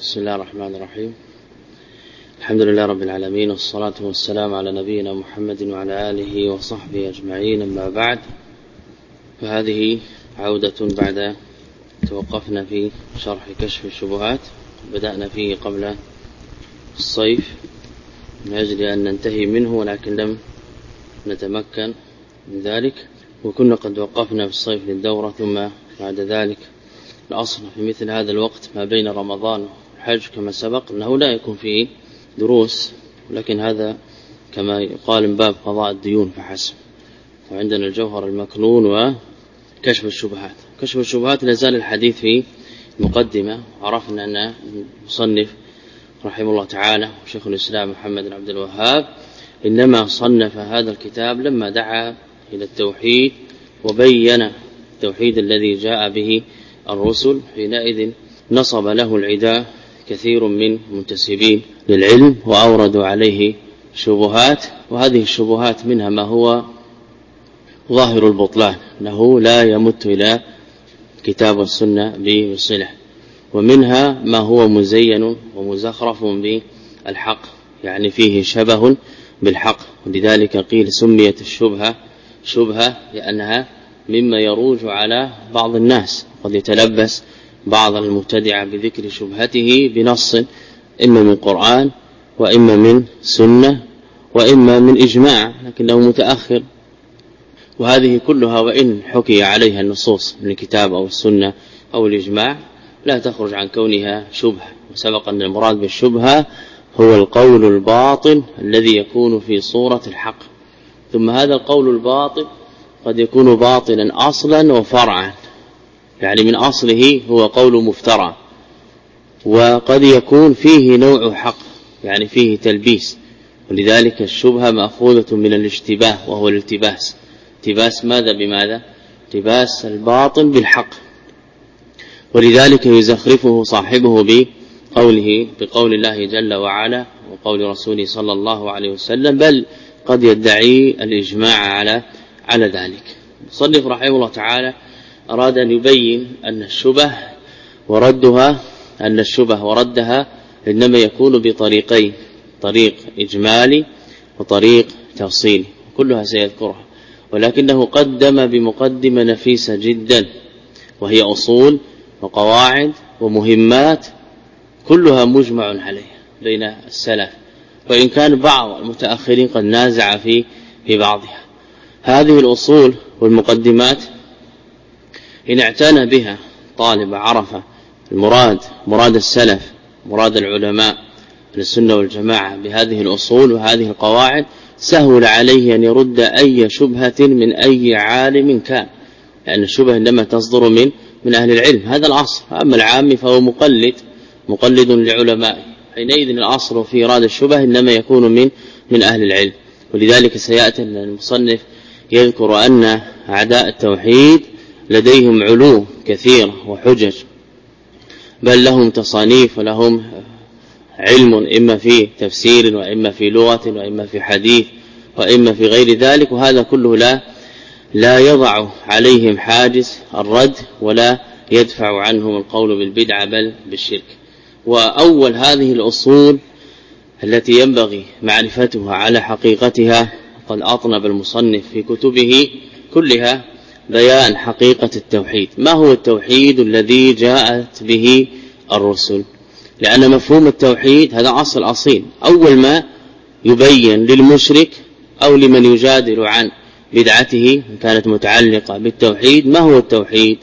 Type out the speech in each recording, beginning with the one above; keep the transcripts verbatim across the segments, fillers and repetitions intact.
بسم الله الرحمن الرحيم. الحمد لله رب العالمين، والصلاة والسلام على نبينا محمد وعلى آله وصحبه أجمعين، أما بعد، فهذه عودة بعد توقفنا في شرح كشف الشبهات، بدأنا فيه قبل الصيف من أجل أن ننتهي منه، ولكن لم نتمكن من ذلك، وكنا قد وقفنا في الصيف للدورة. ثم بعد ذلك الأصل في مثل هذا الوقت ما بين رمضان والحج كما سبق أنه لا يكون فيه دروس، ولكن هذا كما يقال من باب قضاء الديون فحسب. وعندنا الجوهر المكنون وكشف الشبهات. كشف الشبهات لازال الحديث في مقدمة. عرفنا أن المصنف رحمه الله تعالى وشيخ الإسلام محمد بن عبد الوهاب إنما صنف هذا الكتاب لما دعا إلى التوحيد وبين التوحيد الذي جاء به الرسل. حينئذ نصب له العداء كثير من منتسبين للعلم وأوردوا عليه شبهات، وهذه الشبهات منها ما هو ظاهر البطلان أنه لا يمت إلى كتاب والسنة بصلة، ومنها ما هو مزين ومزخرف بالحق، يعني فيه شبه بالحق، ولذلك قيل سميت الشبهة شبهة لأنها مما يروج على بعض الناس. قد يتلبس بعض المبتدع بذكر شبهته بنص إما من قرآن وإما من سنة وإما من إجماع لكنه متأخر، وهذه كلها وإن حكي عليها النصوص من الكتاب أو السنة أو الإجماع لا تخرج عن كونها شبهة. وسبق أن المراد بالشبهة هو القول الباطل الذي يكون في صورة الحق، ثم هذا القول الباطل قد يكون باطلا أصلا وفرعا، يعني من أصله هو قول مفترى، وقد يكون فيه نوع حق يعني فيه تلبيس، ولذلك الشبهة مأخوذة من الاشتباه وهو الالتباس. التباس ماذا بماذا؟ التباس الباطل بالحق، ولذلك يزخرفه صاحبه بقوله بقول الله جل وعلا وقول رسوله صلى الله عليه وسلم، بل قد يدعي الإجماع على على ذلك. المصنف رحمه الله تعالى أراد أن يبين أن الشبه وردها أن الشبه وردها إنما يكون بطريقين، طريق إجمالي وطريق تفصيلي، كلها سيذكرها، ولكنه قدم بمقدمة نفيسة جدا، وهي أصول وقواعد ومهمات كلها مجمع عليها بين السلف، وإن كان بعض المتأخرين قد نازع في في بعضها. هذه الأصول والمقدمات إن اعتنى بها طالب عرف المراد مراد السلف مراد العلماء للسنة والجماعة بهذه الأصول وهذه القواعد، سهل عليه أن يرد أي شبهة من أي عالم كان، لأن الشبهة إنما تصدر من من أهل العلم، هذا الأصل. أما العام فهو مقلد مقلد لعلمائه، حينئذ الأصل في إرادة الشبهة إنما يكون من من أهل العلم. ولذلك سيأتي المصنف يذكر أن أعداء التوحيد لديهم علوم كثيرة وحجج، بل لهم تصانيف ولهم علم إما في تفسير وإما في لغة وإما في حديث وإما في غير ذلك، وهذا كله لا لا يضع عليهم حاجز الرد ولا يدفع عنهم القول بالبدعة بل بالشرك. وأول هذه الأصول التي ينبغي معرفتها على حقيقتها قد أطنب المصنف في كتبه كلها بيان حقيقة التوحيد. ما هو التوحيد الذي جاءت به الرسل؟ لأن مفهوم التوحيد هذا أصل أصيل. أول ما يبين للمشرك أو لمن يجادل عن بدعته إن كانت متعلقة بالتوحيد ما هو التوحيد،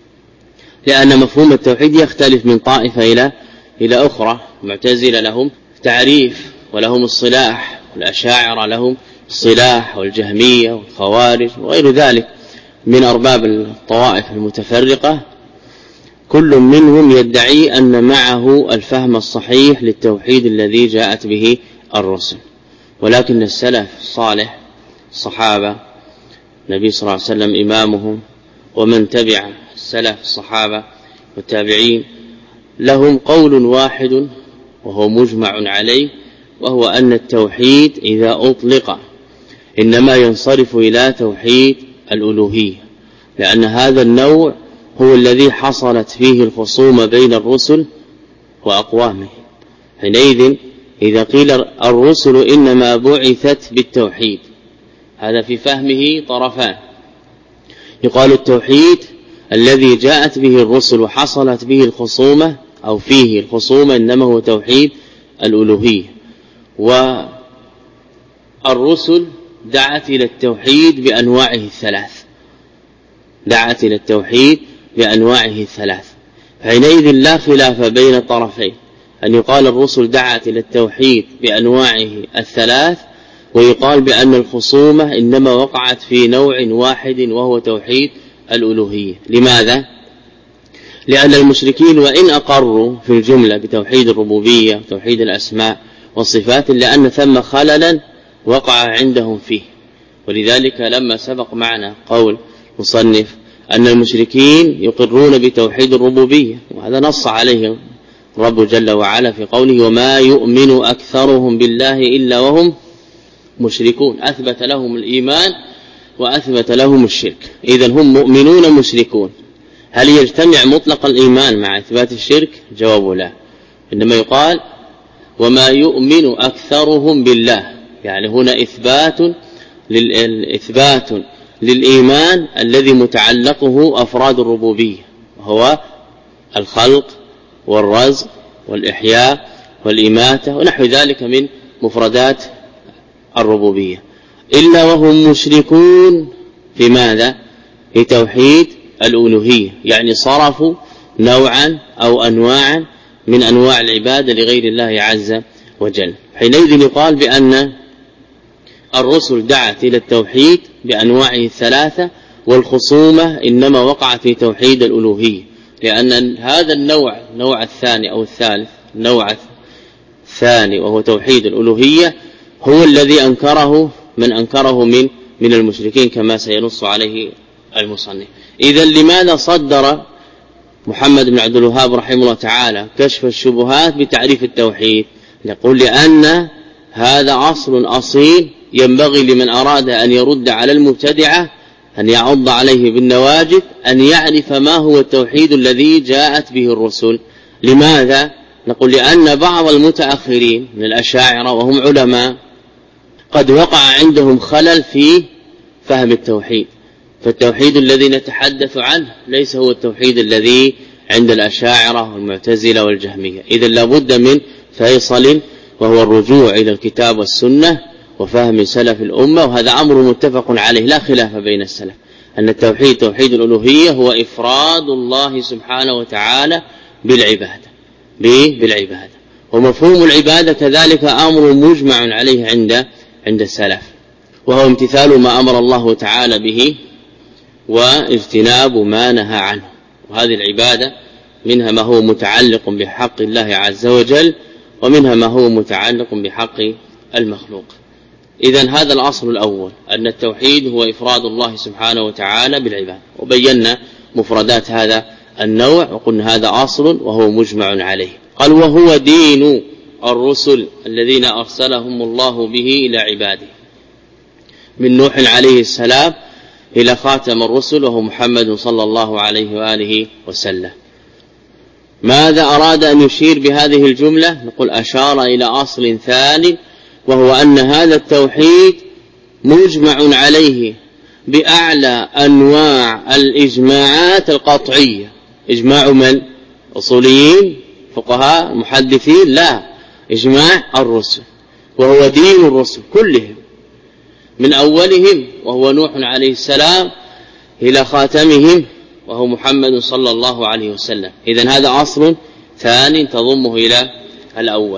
لأن مفهوم التوحيد يختلف من طائفة إلى إلى أخرى. المعتزلة لهم تعريف ولهم الصلاح، والأشاعرة لهم الصلاح، والجهمية والخوارج وغير ذلك من أرباب الطوائف المتفرقة، كل منهم يدعي أن معه الفهم الصحيح للتوحيد الذي جاءت به الرسل. ولكن السلف الصالح الصحابة النبي صلى الله عليه وسلم إمامهم ومن تبع السلف الصحابة والتابعين لهم قول واحد وهو مجمع عليه، وهو أن التوحيد إذا أطلق إنما ينصرف إلى توحيد الألوهية، لأن هذا النوع هو الذي حصلت فيه الخصومة بين الرسل وأقوامه. حينئذ إذا قيل الرسل إنما بعثت بالتوحيد، هذا في فهمه طرفان. يقال التوحيد الذي جاءت به الرسل وحصلت به الخصومة أو فيه الخصومة إنما هو توحيد الألوهية، والرسل دعت إلى التوحيد بأنواعه الثلاث، دعت إلى التوحيد بأنواعه الثلاث. حينئذ لا خلاف بين الطرفين، أن يقال الرسل دعت إلى التوحيد بأنواعه الثلاث، ويقال بأن الخصومة إنما وقعت في نوع واحد وهو توحيد الألوهية. لماذا؟ لأن المشركين وإن أقروا في الجملة بتوحيد الربوبية وتوحيد الأسماء والصفات، لأن ثم خللا وقع عندهم فيه. ولذلك لما سبق معنا قول مصنف أن المشركين يقرون بتوحيد الربوبية، وهذا نص عليه رب جل وعلا في قوله وما يؤمن أكثرهم بالله إلا وهم مشركون، أثبت لهم الإيمان وأثبت لهم الشرك. إذن هم مؤمنون مشركون. هل يجتمع مطلق الإيمان مع إثبات الشرك؟ جواب لا، إنما يقال وما يؤمن أكثرهم بالله، يعني هنا إثبات للإثبات للإيمان الذي متعلقه أفراد الربوبية، وهو الخلق والرزق والإحياء والإماتة ونحو ذلك من مفردات الربوبية، إلا وهم مشركون في ماذا؟ في توحيد الألوهية، يعني صرفوا نوعا أو أنواعا من أنواع العبادة لغير الله عز وجل. حينئذ يقال بأن الرسل دعت إلى التوحيد بأنواعه الثلاثة، والخصومة إنما وقعت في توحيد الألوهية، لأن هذا النوع النوع الثاني أو الثالث النوع الثاني وهو توحيد الألوهية هو الذي أنكره من أنكره من من المشركين كما سينص عليه المصنف. إذن لماذا صدر محمد بن عبد الوهاب رحمه الله تعالى كشف الشبهات بتعريف التوحيد؟ نقول لأن هذا أصل أصيل ينبغي لمن أراد أن يرد على المبتدعة أن يعض عليه بالنواجذ، أن يعرف ما هو التوحيد الذي جاءت به الرسل. لماذا؟ نقول لأن بعض المتأخرين من الأشاعرة وهم علماء قد وقع عندهم خلل في فهم التوحيد، فالتوحيد الذي نتحدث عنه ليس هو التوحيد الذي عند الأشاعرة والمعتزلة والجهمية. إذن لابد من فيصل وهو الرجوع إلى الكتاب والسنة وفهم سلف الأمة، وهذا أمر متفق عليه لا خلاف بين السلف، أن التوحيد توحيد الألوهية هو إفراد الله سبحانه وتعالى بالعبادة بالعبادة ومفهوم العبادة كذلك أمر مجمع عليه عند عند السلف، وهو امتثال ما أمر الله تعالى به واجتناب ما نهى عنه. وهذه العبادة منها ما هو متعلق بحق الله عز وجل، ومنها ما هو متعلق بحق المخلوق. إذن هذا الأصل الأول، أن التوحيد هو إفراد الله سبحانه وتعالى بالعبادة، وبينا مفردات هذا النوع وقلنا هذا أصل وهو مجمع عليه. قال وهو دين الرسل الذين أرسلهم الله به إلى عباده، من نوح عليه السلام إلى خاتم الرسل وهو محمد صلى الله عليه وآله وسلم. ماذا أراد أن يشير بهذه الجملة؟ نقول أشار إلى أصل ثاني، وهو أن هذا التوحيد مجمع عليه بأعلى أنواع الإجماعات القطعية. إجماع من؟ أصوليين فقهاء محدثين؟ لا، إجماع الرسل، وهو دين الرسل كلهم من أولهم وهو نوح عليه السلام إلى خاتمهم وهو محمد صلى الله عليه وسلم. إذن هذا أصل ثاني تضمه إلى الأول.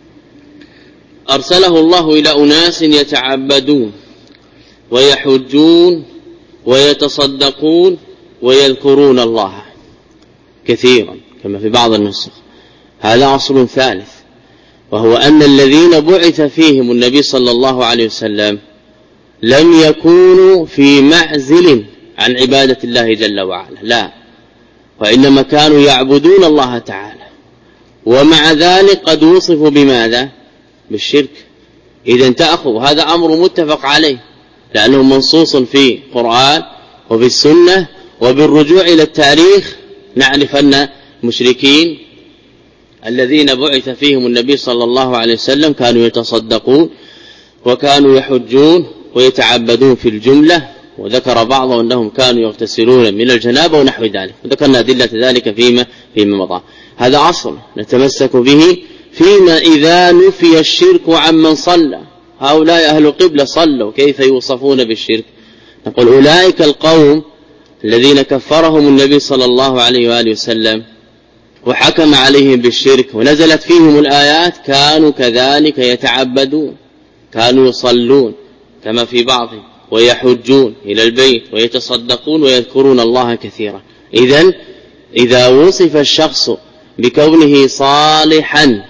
أرسله الله إلى أناس يتعبدون ويحجون ويتصدقون ويذكرون الله كثيرا كما في بعض النسخ. هذا أصل ثالث، وهو أن الذين بعث فيهم النبي صلى الله عليه وسلم لم يكونوا في معزل عن عبادة الله جل وعلا، لا، وإنما كانوا يعبدون الله تعالى، ومع ذلك قد وصفوا بماذا؟ بالشرك. إذن تأخذ هذا أمر متفق عليه، لأنه منصوص في القرآن وفي السنة، وبالرجوع إلى التاريخ نعرف أن المشركين الذين بعث فيهم النبي صلى الله عليه وسلم كانوا يتصدقون وكانوا يحجون ويتعبدون في الجملة، وذكر بعضهم أنهم كانوا يغتسلون من الجنابة ونحو ذلك، وذكرنا أدلة ذلك فيما فيما مضى. هذا أصل نتمسك به فيما إذا نفي الشرك عمن صلى. هؤلاء أهل قبلة صلوا، كيف يوصفون بالشرك؟ نقول أولئك القوم الذين كفرهم النبي صلى الله عليه وآله وسلم وحكم عليهم بالشرك ونزلت فيهم الآيات كانوا كذلك يتعبدون، كانوا يصلون كما في بعضهم، ويحجون إلى البيت ويتصدقون ويذكرون الله كثيرا. إذن إذا وصف الشخص بكونه صالحا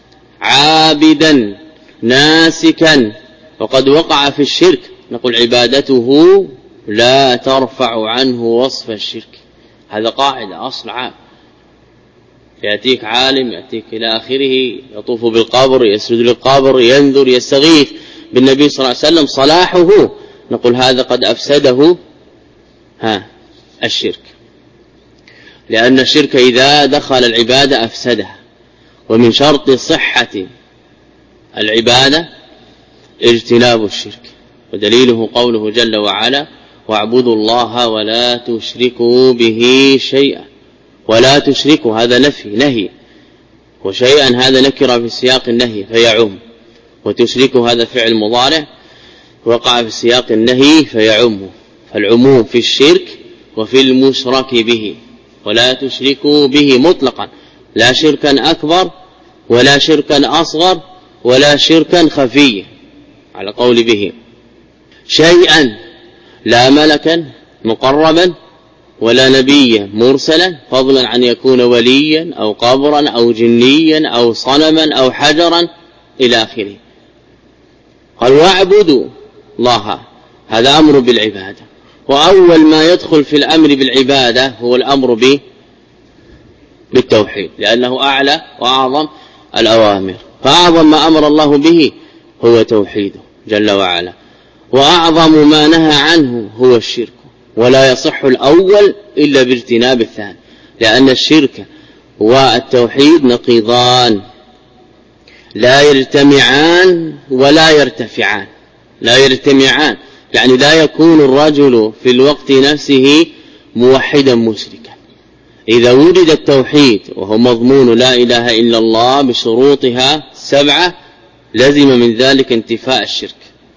عابدا ناسكا وقد وقع في الشرك، نقول عبادته لا ترفع عنه وصف الشرك. هذا قاعدة أصل عام. يأتيك عالم يأتيك إلى آخره يطوف بالقبر يسجد للقبر ينذر يستغيث بالنبي صلى الله عليه وسلم، صلاحه نقول هذا قد أفسده ها الشرك، لأن الشرك إذا دخل العبادة أفسدها. ومن شرط صحة العبادة اجتناب الشرك، ودليله قوله جل وعلا واعبدوا الله ولا تشركوا به شيئا. ولا تشركوا هذا نفي نهي، وشيئا هذا نكر في سياق النهي فيعم، وتشركوا هذا فعل مضارع وقع في سياق النهي فيعم، فالعموم في الشرك وفي المشرك به. ولا تشركوا به مطلقا، لا شركا أكبر ولا شركا أصغر ولا شركا خفيا على قول به، شيئا لا ملكا مقربا ولا نبيا مرسلا فضلا عن يكون وليا أو قبرا أو جنيا أو صنما أو حجرا إلى آخره. قال واعبدوا الله، هذا أمر بالعبادة، وأول ما يدخل في الأمر بالعبادة هو الأمر به بالتوحيد، لأنه أعلى وأعظم الأوامر. فأعظم ما أمر الله به هو توحيده جل وعلا، وأعظم ما نهى عنه هو الشرك، ولا يصح الأول إلا باجتناب الثاني، لأن الشرك والتوحيد نقيضان لا يجتمعان ولا يرتفعان. لا يجتمعان يعني لا يكون الرجل في الوقت نفسه موحدا مشركا. إذا وجد التوحيد وهو مضمون لا إله إلا الله بشروطها سبعة لزم من ذلك انتفاء الشرك،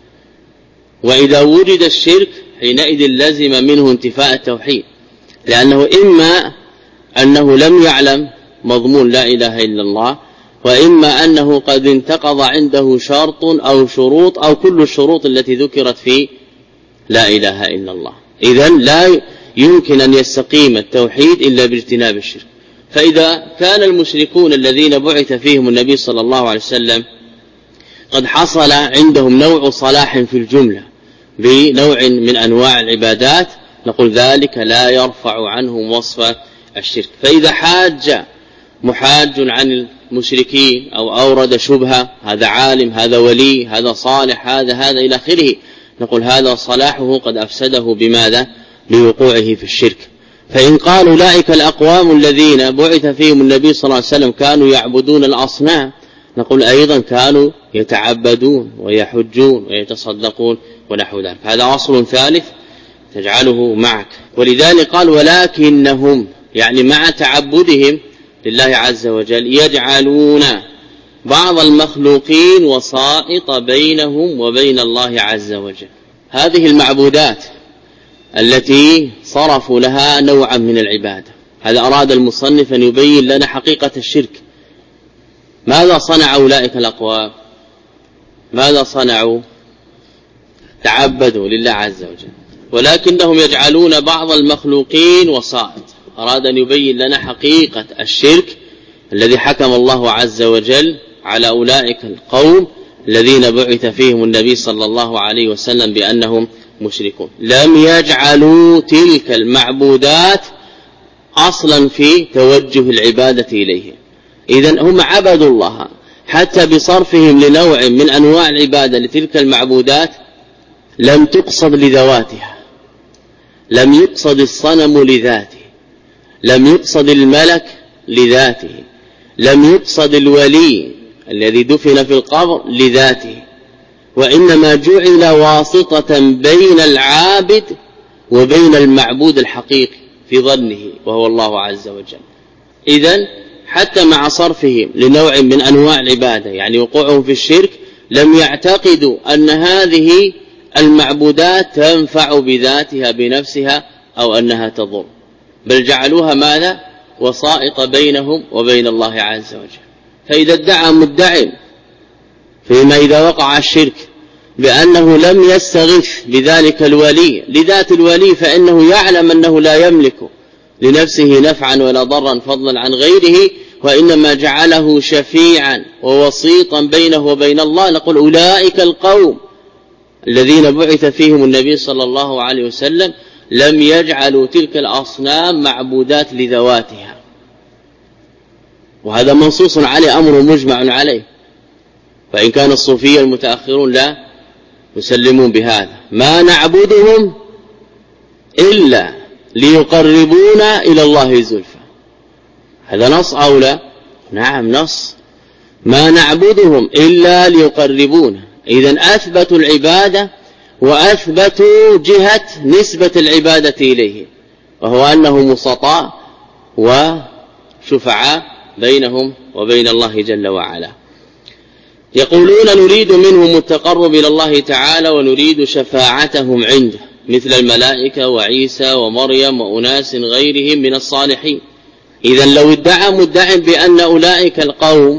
وإذا وجد الشرك حينئذ لزم منه انتفاء التوحيد، لأنه إما أنه لم يعلم مضمون لا إله إلا الله، وإما أنه قد انتقض عنده شرط أو شروط أو كل الشروط التي ذكرت في لا إله إلا الله. إذن لا يمكن أن يستقيم التوحيد إلا باجتناب الشرك. فإذا كان المشركون الذين بعث فيهم النبي صلى الله عليه وسلم قد حصل عندهم نوع صلاح في الجملة بنوع من أنواع العبادات، نقول ذلك لا يرفع عنهم وصف الشرك. فإذا حاج محاج عن المشركين أو أورد شبهة، هذا عالم هذا ولي هذا صالح هذا هذا إلى آخره، نقول هذا صلاحه قد أفسده بماذا؟ لوقوعه في الشرك. فإن قالوا أولئك الأقوام الذين بعث فيهم النبي صلى الله عليه وسلم كانوا يعبدون الأصنام، نقول أيضا كانوا يتعبدون ويحجون ويتصدقون ونحو ذلك. هذا أصل ثالث تجعله معك. ولذلك قال ولكنهم يعني مع تعبدهم لله عز وجل يجعلون بعض المخلوقين وسائط بينهم وبين الله عز وجل. هذه المعبودات التي صرفوا لها نوعا من العبادة، هذا أراد المصنف أن يبين لنا حقيقة الشرك. ماذا صنع أولئك الأقوام؟ ماذا صنعوا؟ تعبدوا لله عز وجل، ولكنهم يجعلون بعض المخلوقين وسائط. أراد أن يبين لنا حقيقة الشرك الذي حكم الله عز وجل على أولئك القوم الذين بعث فيهم النبي صلى الله عليه وسلم بأنهم مشركون. لم يجعلوا تلك المعبودات أصلا في توجه العبادة إليه، إذن هم عبدوا الله حتى بصرفهم لنوع من أنواع العبادة لتلك المعبودات لم تقصد لذواتها، لم يقصد الصنم لذاته، لم يقصد الملك لذاته، لم يقصد الولي الذي دفن في القبر لذاته، وإنما جعل واسطة بين العابد وبين المعبود الحقيقي في ظنه وهو الله عز وجل. إذن حتى مع صرفهم لنوع من أنواع العبادة يعني وقوعهم في الشرك لم يعتقدوا أن هذه المعبودات تنفع بذاتها بنفسها أو أنها تضر، بل جعلوها ماذا؟ وسائط بينهم وبين الله عز وجل. فإذا ادعى مدعي فيما إذا وقع الشرك بأنه لم يستغث بذلك الولي لذات الولي فإنه يعلم أنه لا يملك لنفسه نفعا ولا ضرا فضلا عن غيره، وإنما جعله شفيعا ووسيطا بينه وبين الله، نقول أولئك القوم الذين بعث فيهم النبي صلى الله عليه وسلم لم يجعلوا تلك الأصنام معبودات لذواتها، وهذا منصوص عليه أمر مجمع عليه، فإن كان الصوفية المتأخرون لا يسلمون بهذا، ما نعبدهم إلا ليقربونا إلى الله زلفى. هذا نص أو لا؟ نعم نص، ما نعبدهم إلا ليقربونا. إذن أثبتوا العبادة وأثبتوا جهة نسبة العبادة إليه، وهو أنه مسطاء وشفعاء بينهم وبين الله جل وعلا. يقولون نريد منهم التقرب إلى الله تعالى ونريد شفاعتهم عنده مثل الملائكة وعيسى ومريم وأناس غيرهم من الصالحين. إذن لو ادعى مدعي بأن أولئك القوم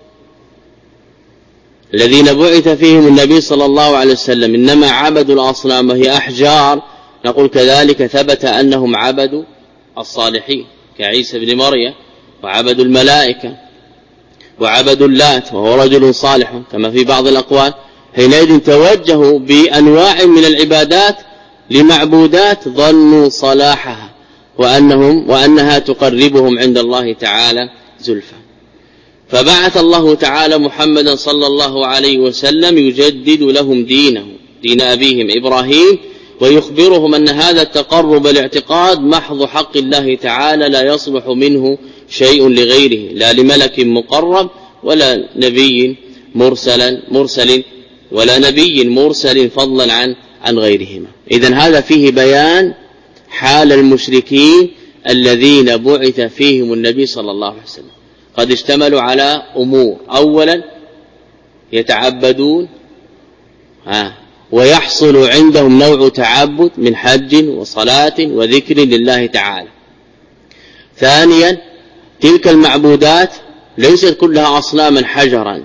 الذين بعث فيهم النبي صلى الله عليه وسلم إنما عبدوا الأصنام وهي أحجار، نقول كذلك ثبت أنهم عبدوا الصالحين كعيسى بن مريم، وعبدوا الملائكة وعبدوا اللات وهو رجل صالح كما في بعض الأقوال. حينئذ توجهوا بأنواع من العبادات لمعبودات ظنوا صلاحها وأنهم وأنها تقربهم عند الله تعالى زلفى. فبعث الله تعالى محمدا صلى الله عليه وسلم يجدد لهم دينه دين أبيهم إبراهيم، ويخبرهم أن هذا التقرب الاعتقاد محض حق الله تعالى لا يصلح منه شيء لغيره، لا لملك مقرب ولا نبي مرسل مرسل ولا نبي مرسل فضلا عن عن غيرهما. إذن هذا فيه بيان حال المشركين الذين بعث فيهم النبي صلى الله عليه وسلم، قد اشتملوا على أمور: أولا يتعبدون ها ويحصل عندهم نوع تعبد من حج وصلاة وذكر لله تعالى. ثانيا تلك المعبودات ليست كلها أصناما حجرا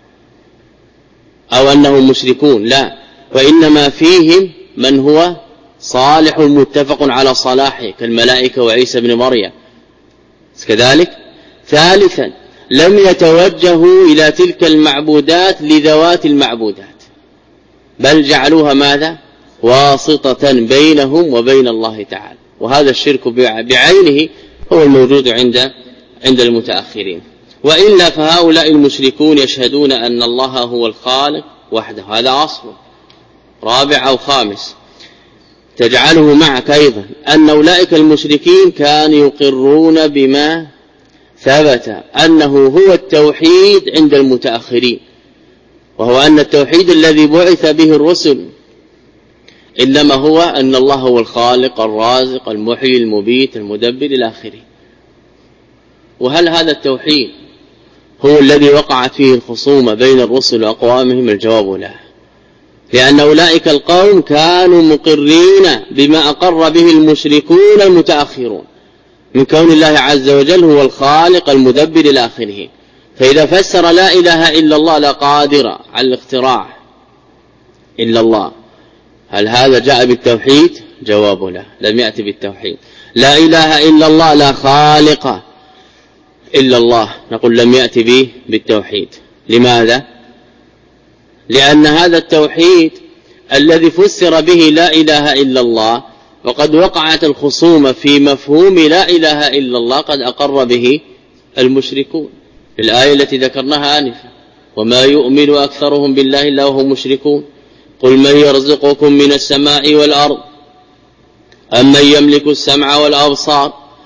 أو أنهم مشركون، لا، وإنما فيهم من هو صالح متفق على صلاحه كالملائكة وعيسى بن مريم كذلك. ثالثا لم يتوجهوا إلى تلك المعبودات لذوات المعبودات، بل جعلوها ماذا؟ واسطة بينهم وبين الله تعالى، وهذا الشرك بعينه هو الموجود عند عند المتأخرين. وإلا فهؤلاء المشركون يشهدون أن الله هو الخالق وحده، هذا أصل رابع أو خامس تجعله معك أيضا، أن أولئك المشركين كانوا يقرون بما ثبت أنه هو التوحيد عند المتأخرين، وهو أن التوحيد الذي بعث به الرسل إنما هو أن الله هو الخالق الرازق المحيي المبيت المدبر إلى آخره. وهل هذا التوحيد هو الذي وقعت فيه الخصومة بين الرسل وأقوامهم؟ الجواب لا، لأن أولئك القوم كانوا مقرين بما أقر به المشركون المتأخرون من كون الله عز وجل هو الخالق المدبر إلى آخره. فإذا فسر لا إله إلا الله لا قادر على الاختراع إلا الله، هل هذا جاء بالتوحيد؟ جواب لا، لم يأتي بالتوحيد. لا إله إلا الله لا خالق إلا الله، نقول لم يأتي به بالتوحيد. لماذا؟ لأن هذا التوحيد الذي فسر به لا إله إلا الله وقد وقعت الخصومة في مفهوم لا إله إلا الله قد أقر به المشركون في الآية التي ذكرناها آنفا: وما يؤمن أكثرهم بالله إلا وهم مشركون قل من يرزقكم من السماء والأرض أم من يملك السمع والأبصار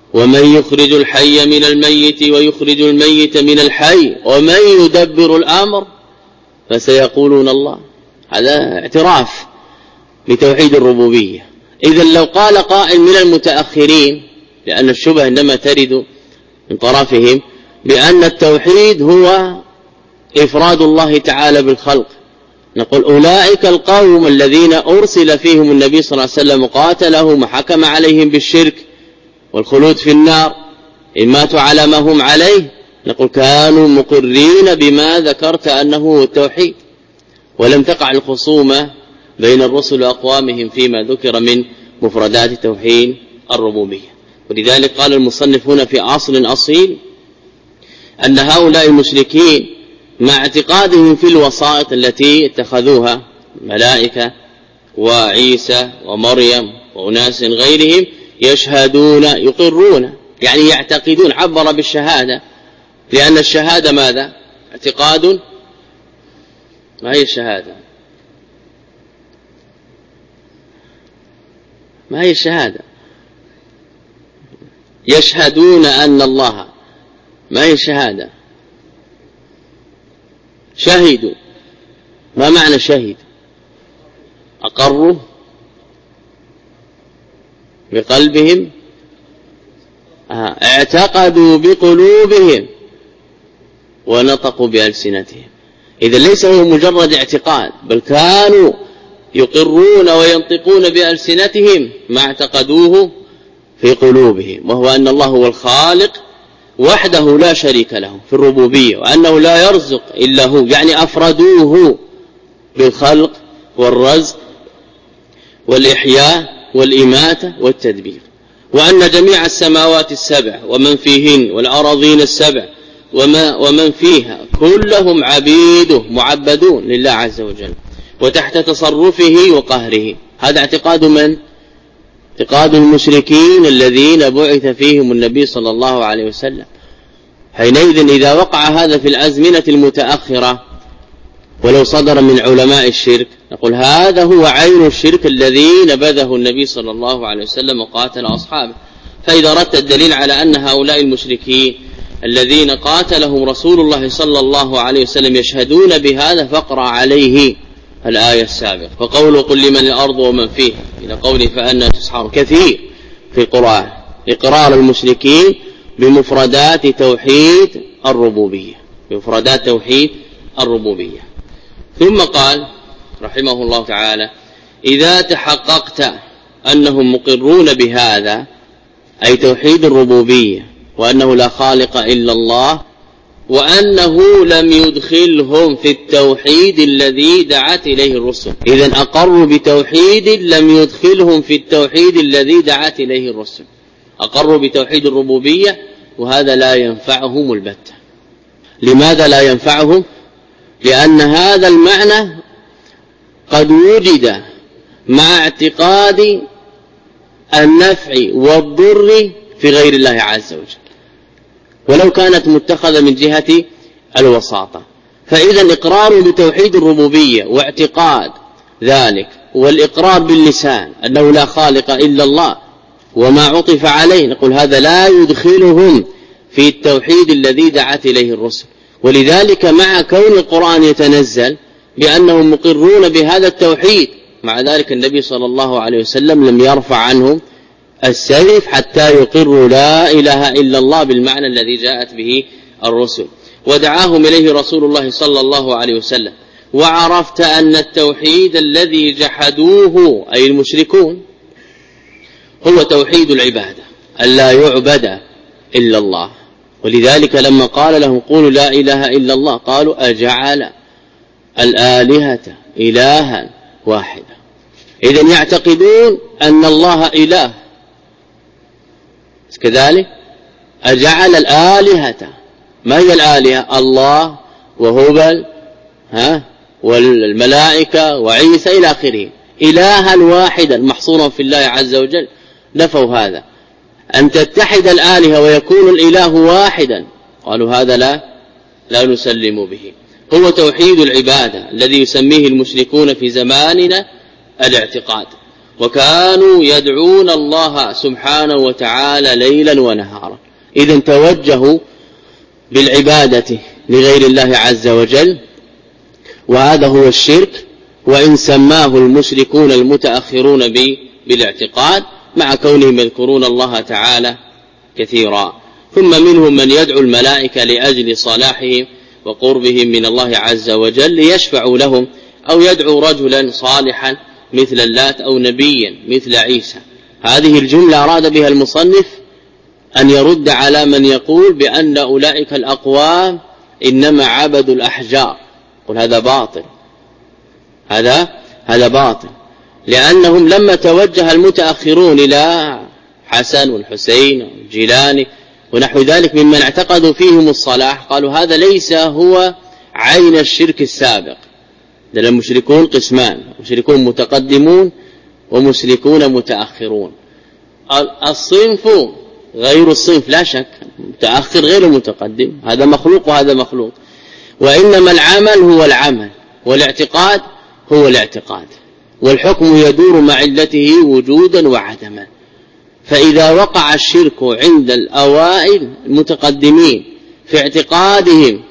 ومن يخرج الحي من الميت ويخرج الميت من الحي ومن يدبر الأمر فسيقولون الله. هذا اعتراف بتوحيد الربوبية. إذا لو قال قائل من المتأخرين، لأن الشبهة إنما ترد من طرفهم، بأن التوحيد هو إفراد الله تعالى بالخلق، نقول أولئك القوم الذين أرسل فيهم النبي صلى الله عليه وسلم قاتلهم وحكم عليهم بالشرك والخلود في النار إن ماتوا على ما هم عليه، نقول كانوا مقرين بما ذكرت أنه هو التوحيد، ولم تقع الخصومة بين الرسل وأقوامهم فيما ذكر من مفردات توحيد الربوبية. ولذلك قال المصنف هنا في أصل أصيل أن هؤلاء المشركين مع اعتقادهم في الوسائط التي اتخذوها ملائكة وعيسى ومريم وأناس غيرهم يشهدون يقرون، يعني يعتقدون، عبر بالشهادة، لأن الشهادة ماذا؟ اعتقاد. ما هي الشهادة؟ ما هي الشهادة؟ يشهدون أن الله، ما هي الشهادة؟ شهدوا، ما معنى شهد؟ أقروا بقلبهم، آه. اعتقدوا بقلوبهم ونطقوا بألسنتهم. إذا ليس هو مجرد اعتقاد، بل كانوا يقرون وينطقون بألسنتهم ما اعتقدوه في قلوبهم، وهو أن الله هو الخالق وحده لا شريك له في الربوبية، وأنه لا يرزق إلا هو، يعني أفردوه بالخلق والرزق والإحياء والإماتة والتدبير، وأن جميع السماوات السبع ومن فيهن والأراضين السبع وما ومن فيها كلهم عبيده معبدون لله عز وجل وتحت تصرفه وقهره. هذا اعتقاد من؟ اعتقاد المشركين الذين بعث فيهم النبي صلى الله عليه وسلم. حينئذ إذا وقع هذا في الأزمنة المتأخرة ولو صدر من علماء الشرك، نقول هذا هو عين الشرك الذي نبذه النبي صلى الله عليه وسلم وقاتل أصحابه. فإذا ردت الدليل على أن هؤلاء المشركين الذين قاتلهم رسول الله صلى الله عليه وسلم يشهدون بهذا، فاقرأ عليه الآية السابقة، فقوله قل لمن الأرض ومن فيها إلى قوله فأنا تسحرون، كثير في القرآن إقرار المشركين بمفردات توحيد الربوبية، بمفردات توحيد الربوبية. ثم قال رحمه الله تعالى إذا تحققت أنهم مقرون بهذا، أي توحيد الربوبية، وأنه لا خالق إلا الله، وأنه لم يدخلهم في التوحيد الذي دعت إليه الرسل. إذن أقروا بتوحيد لم يدخلهم في التوحيد الذي دعت إليه الرسل، أقروا بتوحيد الربوبية، وهذا لا ينفعهم البتة. لماذا لا ينفعهم؟ لأن هذا المعنى قد وجد مع اعتقاد النفع والضر في غير الله عز وجل، ولو كانت متخذة من جهة الوساطة. فإذا الإقرار بتوحيد الربوبية واعتقاد ذلك والإقرار باللسان أنه لا خالق إلا الله وما عطف عليه، نقول هذا لا يدخلهم في التوحيد الذي دعت إليه الرسل. ولذلك مع كون القرآن يتنزل بأنهم مقرون بهذا التوحيد، مع ذلك النبي صلى الله عليه وسلم لم يرفع عنهم السيف حتى يقروا لا إله إلا الله بالمعنى الذي جاءت به الرسل، ودعاهم إليه رسول الله صلى الله عليه وسلم. وعرفت أن التوحيد الذي جحدوه أي المشركون هو توحيد العبادة، ألا يعبد إلا الله. ولذلك لما قال لهم قولوا لا إله إلا الله، قالوا أجعل الآلهة إلها واحدا. إذن يعتقدون أن الله إله، كذلك أجعل الآلهة، ما هي الآلهة؟ الله وهبل ها والملائكة وعيسى إلى آخره، إلها واحدا محصورا في الله عز وجل. نفوا هذا، أن تتحد الآلهة ويكون الإله واحدا، قالوا هذا لا لا نسلم به. هو توحيد العبادة الذي يسميه المشركون في زماننا الاعتقاد، وكانوا يدعون الله سبحانه وتعالى ليلا ونهارا. إذن توجهوا بالعبادة لغير الله عز وجل، وهذا هو الشرك، وإن سماه المشركون المتأخرون بالاعتقاد مع كونهم يذكرون الله تعالى كثيرا. ثم منهم من يدعو الملائكة لأجل صلاحهم وقربهم من الله عز وجل ليشفعوا لهم، أو يدعو رجلا صالحا مثل اللات أو نبيا مثل عيسى. هذه الجملة أراد بها المصنف أن يرد على من يقول بأن أولئك الأقوام إنما عبدوا الأحجار. قل هذا باطل، هذا هذا باطل، لأنهم لما توجه المتأخرون إلى حسن والحسين والجيلاني ونحو ذلك ممن اعتقدوا فيهم الصلاح، قالوا هذا ليس هو عين الشرك السابق. ده المشركون قسمان: مشركون متقدمون ومشركون متأخرون. الصنف غير الصنف لا شك، متأخر غير المتقدم، هذا مخلوق وهذا مخلوق، وإنما العمل هو العمل والاعتقاد هو الاعتقاد، والحكم يدور مع علته وجودا وعدما. فإذا وقع الشرك عند الأوائل المتقدمين في اعتقادهم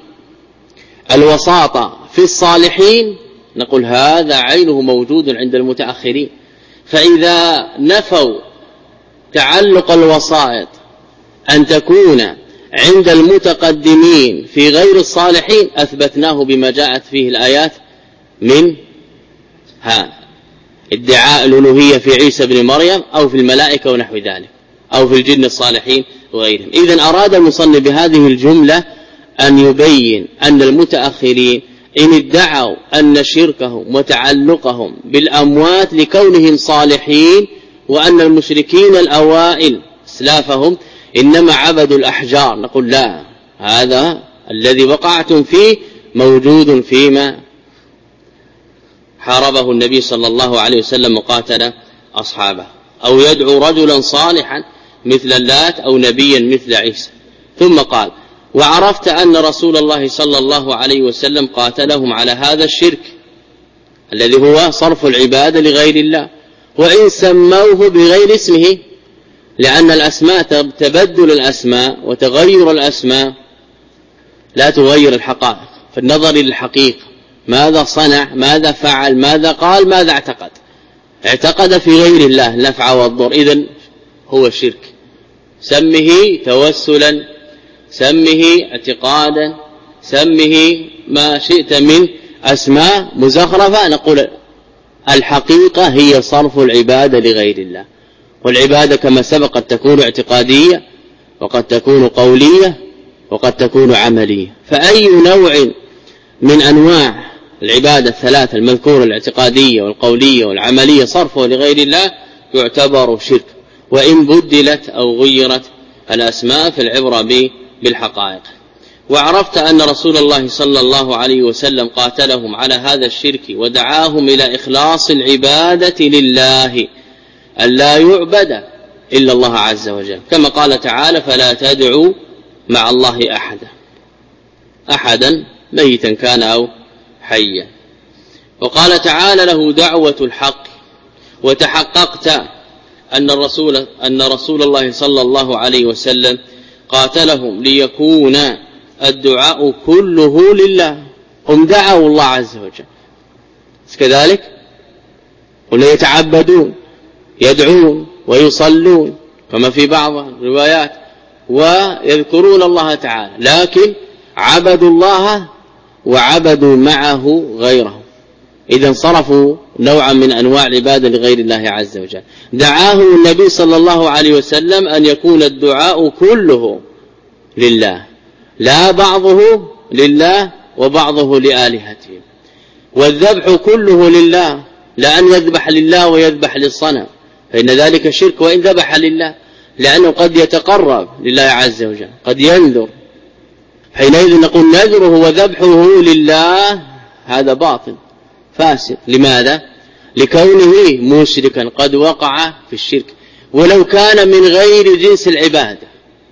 الوساطة في الصالحين نقول هذا عينه موجود عند المتأخرين. فإذا نفوا تعلق الوسائط أن تكون عند المتقدمين في غير الصالحين أثبتناه بما جاءت فيه الآيات من ها ادعاء الألوهية في عيسى بن مريم أو في الملائكة ونحو ذلك، أو في الجن الصالحين وغيرهم. إذن أراد المصنف بهذه الجملة أن يبين أن المتأخرين إن ادعوا أن شركهم وتعلقهم بالأموات لكونهم صالحين، وأن المشركين الأوائل اسلافهم إنما عبدوا الأحجار، نقول لا، هذا الذي وقعتم فيه موجود فيما حاربه النبي صلى الله عليه وسلم وقاتل أصحابه. أو يدعو رجلا صالحا مثل اللات أو نبيا مثل عيسى. ثم قال: وعرفت أن رسول الله صلى الله عليه وسلم قاتلهم على هذا الشرك الذي هو صرف العبادة لغير الله، وإن سموه بغير اسمه، لأن الأسماء تبدل الأسماء وتغير الأسماء لا تغير الحقائق. فالنظر للحقيقة، ماذا صنع، ماذا فعل، ماذا قال، ماذا اعتقد. اعتقد في غير الله النفع والضر، إذن هو الشرك. سمه توسلا، سمه اعتقادا، سمه ما شئت من أسماء مزخرفة، نقول الحقيقة هي صرف العبادة لغير الله. والعبادة كما سبق قد تكون اعتقادية وقد تكون قولية وقد تكون عملية. فأي نوع من أنواع العبادة الثلاثة المذكورة الاعتقادية والقولية والعملية صرفه لغير الله يعتبر شرك، وإن بدلت أو غيرت الأسماء في العبرة بالحقائق. وعرفت أن رسول الله صلى الله عليه وسلم قاتلهم على هذا الشرك ودعاهم إلى إخلاص العبادة لله، أن لا يعبد إلا الله عز وجل، كما قال تعالى: فلا تدعوا مع الله أحدا أحدا ميتا كان أو حيا. وقال تعالى: له دعوة الحق. وتحققت أن الرسول أن رسول الله صلى الله عليه وسلم قاتلهم ليكون الدعاء كله لله، هم دعوا الله عز وجل كذلك، ولا يتعبدون يدعون ويصلون كما في بعض الروايات ويذكرون الله تعالى، لكن عبدوا الله وعبدوا معه غيره، إذا صرفوا نوعا من أنواع العبادة لغير الله عز وجل. دعاهم النبي صلى الله عليه وسلم أن يكون الدعاء كله لله، لا بعضه لله وبعضه لآلهتهم. والذبح كله لله، لا أن يذبح لله ويذبح للصنم، فإن ذلك شرك وإن ذبح لله، لأنه قد يتقرب لله عز وجل، قد ينذر، حينئذ نقول نذره وذبحه لله هذا باطل فاسد. لماذا؟ لكونه مشركا قد وقع في الشرك، ولو كان من غير جنس العبادة،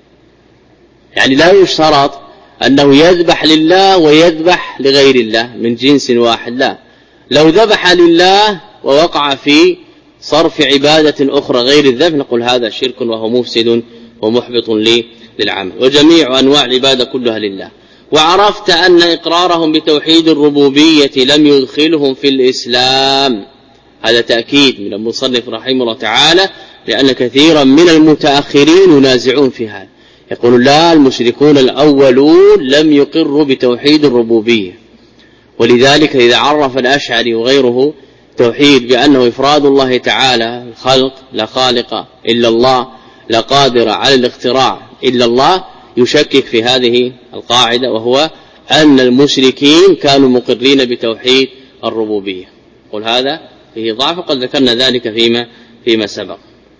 يعني لا يشترط أنه يذبح لله ويذبح لغير الله من جنس واحد، لا، لو ذبح لله ووقع في صرف عبادة أخرى غير الذبح نقول هذا شرك وهو مفسد ومحبط للعمل. وجميع أنواع العبادة كلها لله. وعرفت أن إقرارهم بتوحيد الربوبية لم يدخلهم في الإسلام. هذا تأكيد من المصنف رحمه الله تعالى، لأن كثيرا من المتأخرين ينازعون في هذا، يقول لا المشركون الأولون لم يقروا بتوحيد الربوبية. ولذلك إذا عرف الأشعري وغيره توحيد بأنه إفراد الله تعالى الخلق، لا خالق إلا الله، لا قادر على الاختراع إلا الله، يشكك في هذه القاعدة، وهو أن المشركين كانوا مقرين بتوحيد الربوبية. قل هذا فيه ضعف، قد ذكرنا ذلك فيما فيما سبق.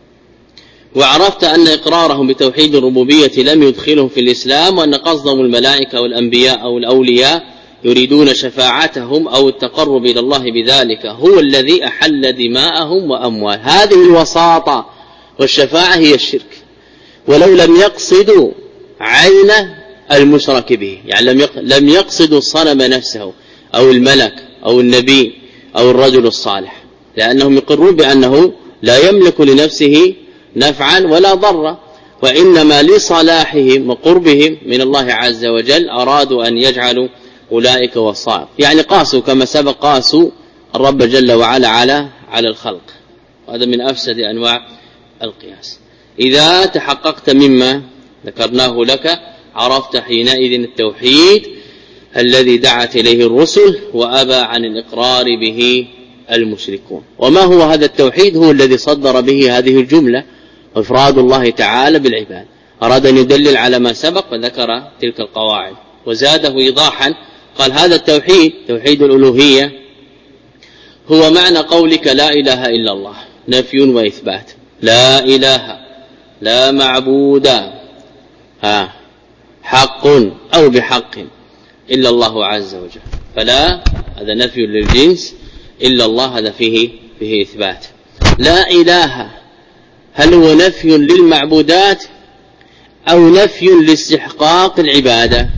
وعرفت أن إقرارهم بتوحيد الربوبية لم يدخلهم في الإسلام، وأن قصدهم الملائكة والأنبياء أو الأولياء يريدون شفاعتهم أو التقرب إلى الله بذلك هو الذي أحل دماءهم وأموال. هذه الوساطة والشفاعة هي الشرك، ولو لم يقصدوا عين المشرك به، يعني لم لم يقصدوا الصنم نفسه أو الملك أو النبي أو الرجل الصالح، لأنهم يقرون بأنه لا يملك لنفسه نفعا ولا ضرا، وإنما لصلاحهم وقربهم من الله عز وجل أرادوا أن يجعلوا أولئك وصائق. يعني قاسوا كما سبق، قاسوا الرب جل وعلا على على الخلق، وهذا من أفسد أنواع القياس. إذا تحققت مما ذكرناه لك عرفت حينئذ التوحيد الذي دعت إليه الرسل وأبى عن الإقرار به المشركون. وما هو هذا التوحيد؟ هو الذي صدر به هذه الجملة، إفراد الله تعالى بالعباد. أراد أن يدلل على ما سبق وذكر تلك القواعد، وزاده إيضاحا قال هذا التوحيد توحيد الألوهية هو معنى قولك لا إله إلا الله، نفي وإثبات. لا إله لا معبود ها حق أو بحق إلا الله عز وجل، فلا هذا نفي للجنس، إلا الله هذا فيه فيه إثبات. لا إله هل هو نفي للمعبودات أو نفي لاستحقاق العبادة؟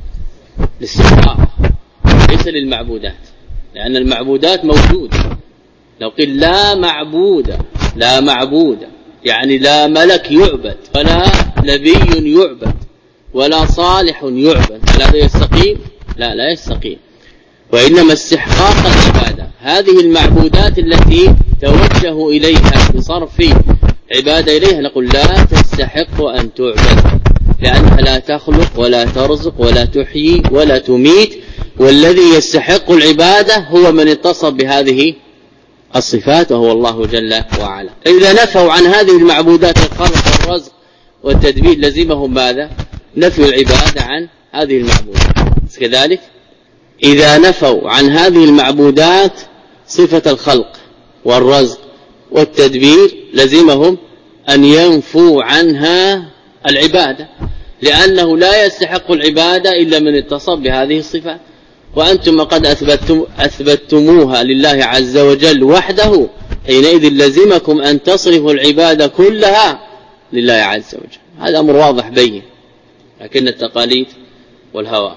الاستحقاق ليس للمعبودات، لأن المعبودات موجودة. لو قيل لا معبود لا معبود يعني لا ملك يعبد ولا نبي يعبد ولا صالح يعبد، هل هذا يستقيم؟ لا لا يستقيم. وإنما استحقاق العبادة هذه المعبودات التي توجه إليها بصرف عبادة إليها نقول لا تستحق أن تعبد، لأنها لا تخلق ولا ترزق ولا تحيي ولا تميت، والذي يستحق العبادة هو من اتصف بهذه الصفات وهو الله جل وعلا. إذا نفوا عن هذه المعبودات الخلق والرزق والتدبير لزمهم ماذا؟ نفي العبادة عن هذه المعبودات. كذلك إذا نفوا عن هذه المعبودات صفة الخلق والرزق والتدبير لزمهم أن ينفوا عنها العبادة، لأنه لا يستحق العبادة إلا من اتصف بهذه الصفات، وأنتم قد أثبتم أثبتموها لله عز وجل وحده، حينئذ لزمكم أن تصرفوا العبادة كلها لله عز وجل. هذا أمر واضح بين، لكن التقاليد والهوى.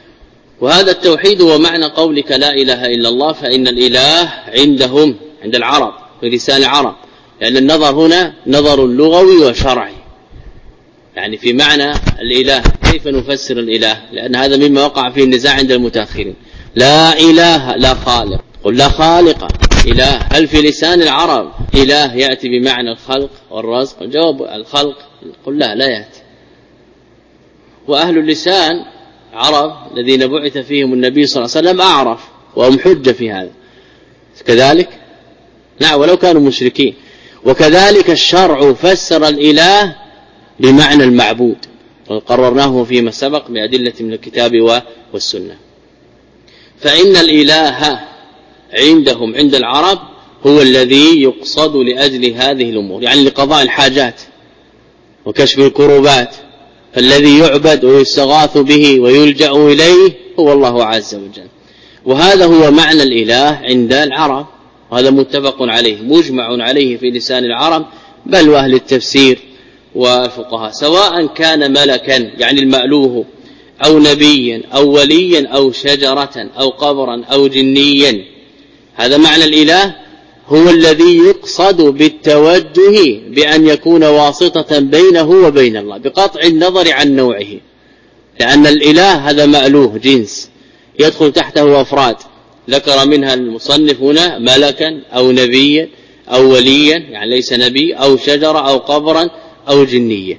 وهذا التوحيد هو معنى قولك لا إله إلا الله، فإن الإله عندهم عند العرب في لسان العرب، لأن النظر هنا نظر لغوي وشرعي، يعني في معنى الإله كيف نفسر الإله، لأن هذا مما وقع فيه النزاع عند المتأخرين. لا إله لا خالق، قل لا خالق إله، هل في لسان العرب إله يأتي بمعنى الخلق والرزق؟ الجواب الخلق، قل لا لا يأتي. وأهل اللسان عرب الذين بعث فيهم النبي صلى الله عليه وسلم أعرف وهم حجة في هذا كذلك، نعم ولو كانوا مشركين. وكذلك الشرع فسر الإله بمعنى المعبود، وقررناه فيما سبق بأدلة من الكتاب والسنة. فإن الإله عندهم عند العرب هو الذي يقصد لأجل هذه الأمور، يعني لقضاء الحاجات وكشف الكروبات، فالذي يعبد ويستغاث به ويلجأ إليه هو الله عز وجل. وهذا هو معنى الإله عند العرب، وهذا متفق عليه مجمع عليه في لسان العرب بل وأهل التفسير والفقهاء، سواء كان ملكا يعني المألوه أو نبيا أو وليا أو شجرة أو قبرا أو جنيا. هذا معنى الإله، هو الذي يقصد بالتوجه بأن يكون واسطة بينه وبين الله بقطع النظر عن نوعه، لأن الإله هذا مألوه جنس يدخل تحته أفراد ذكر منها المصنف هنا ملكا أو نبيا أو وليا، يعني ليس نبي، أو شجرة أو قبرا أو جنيا.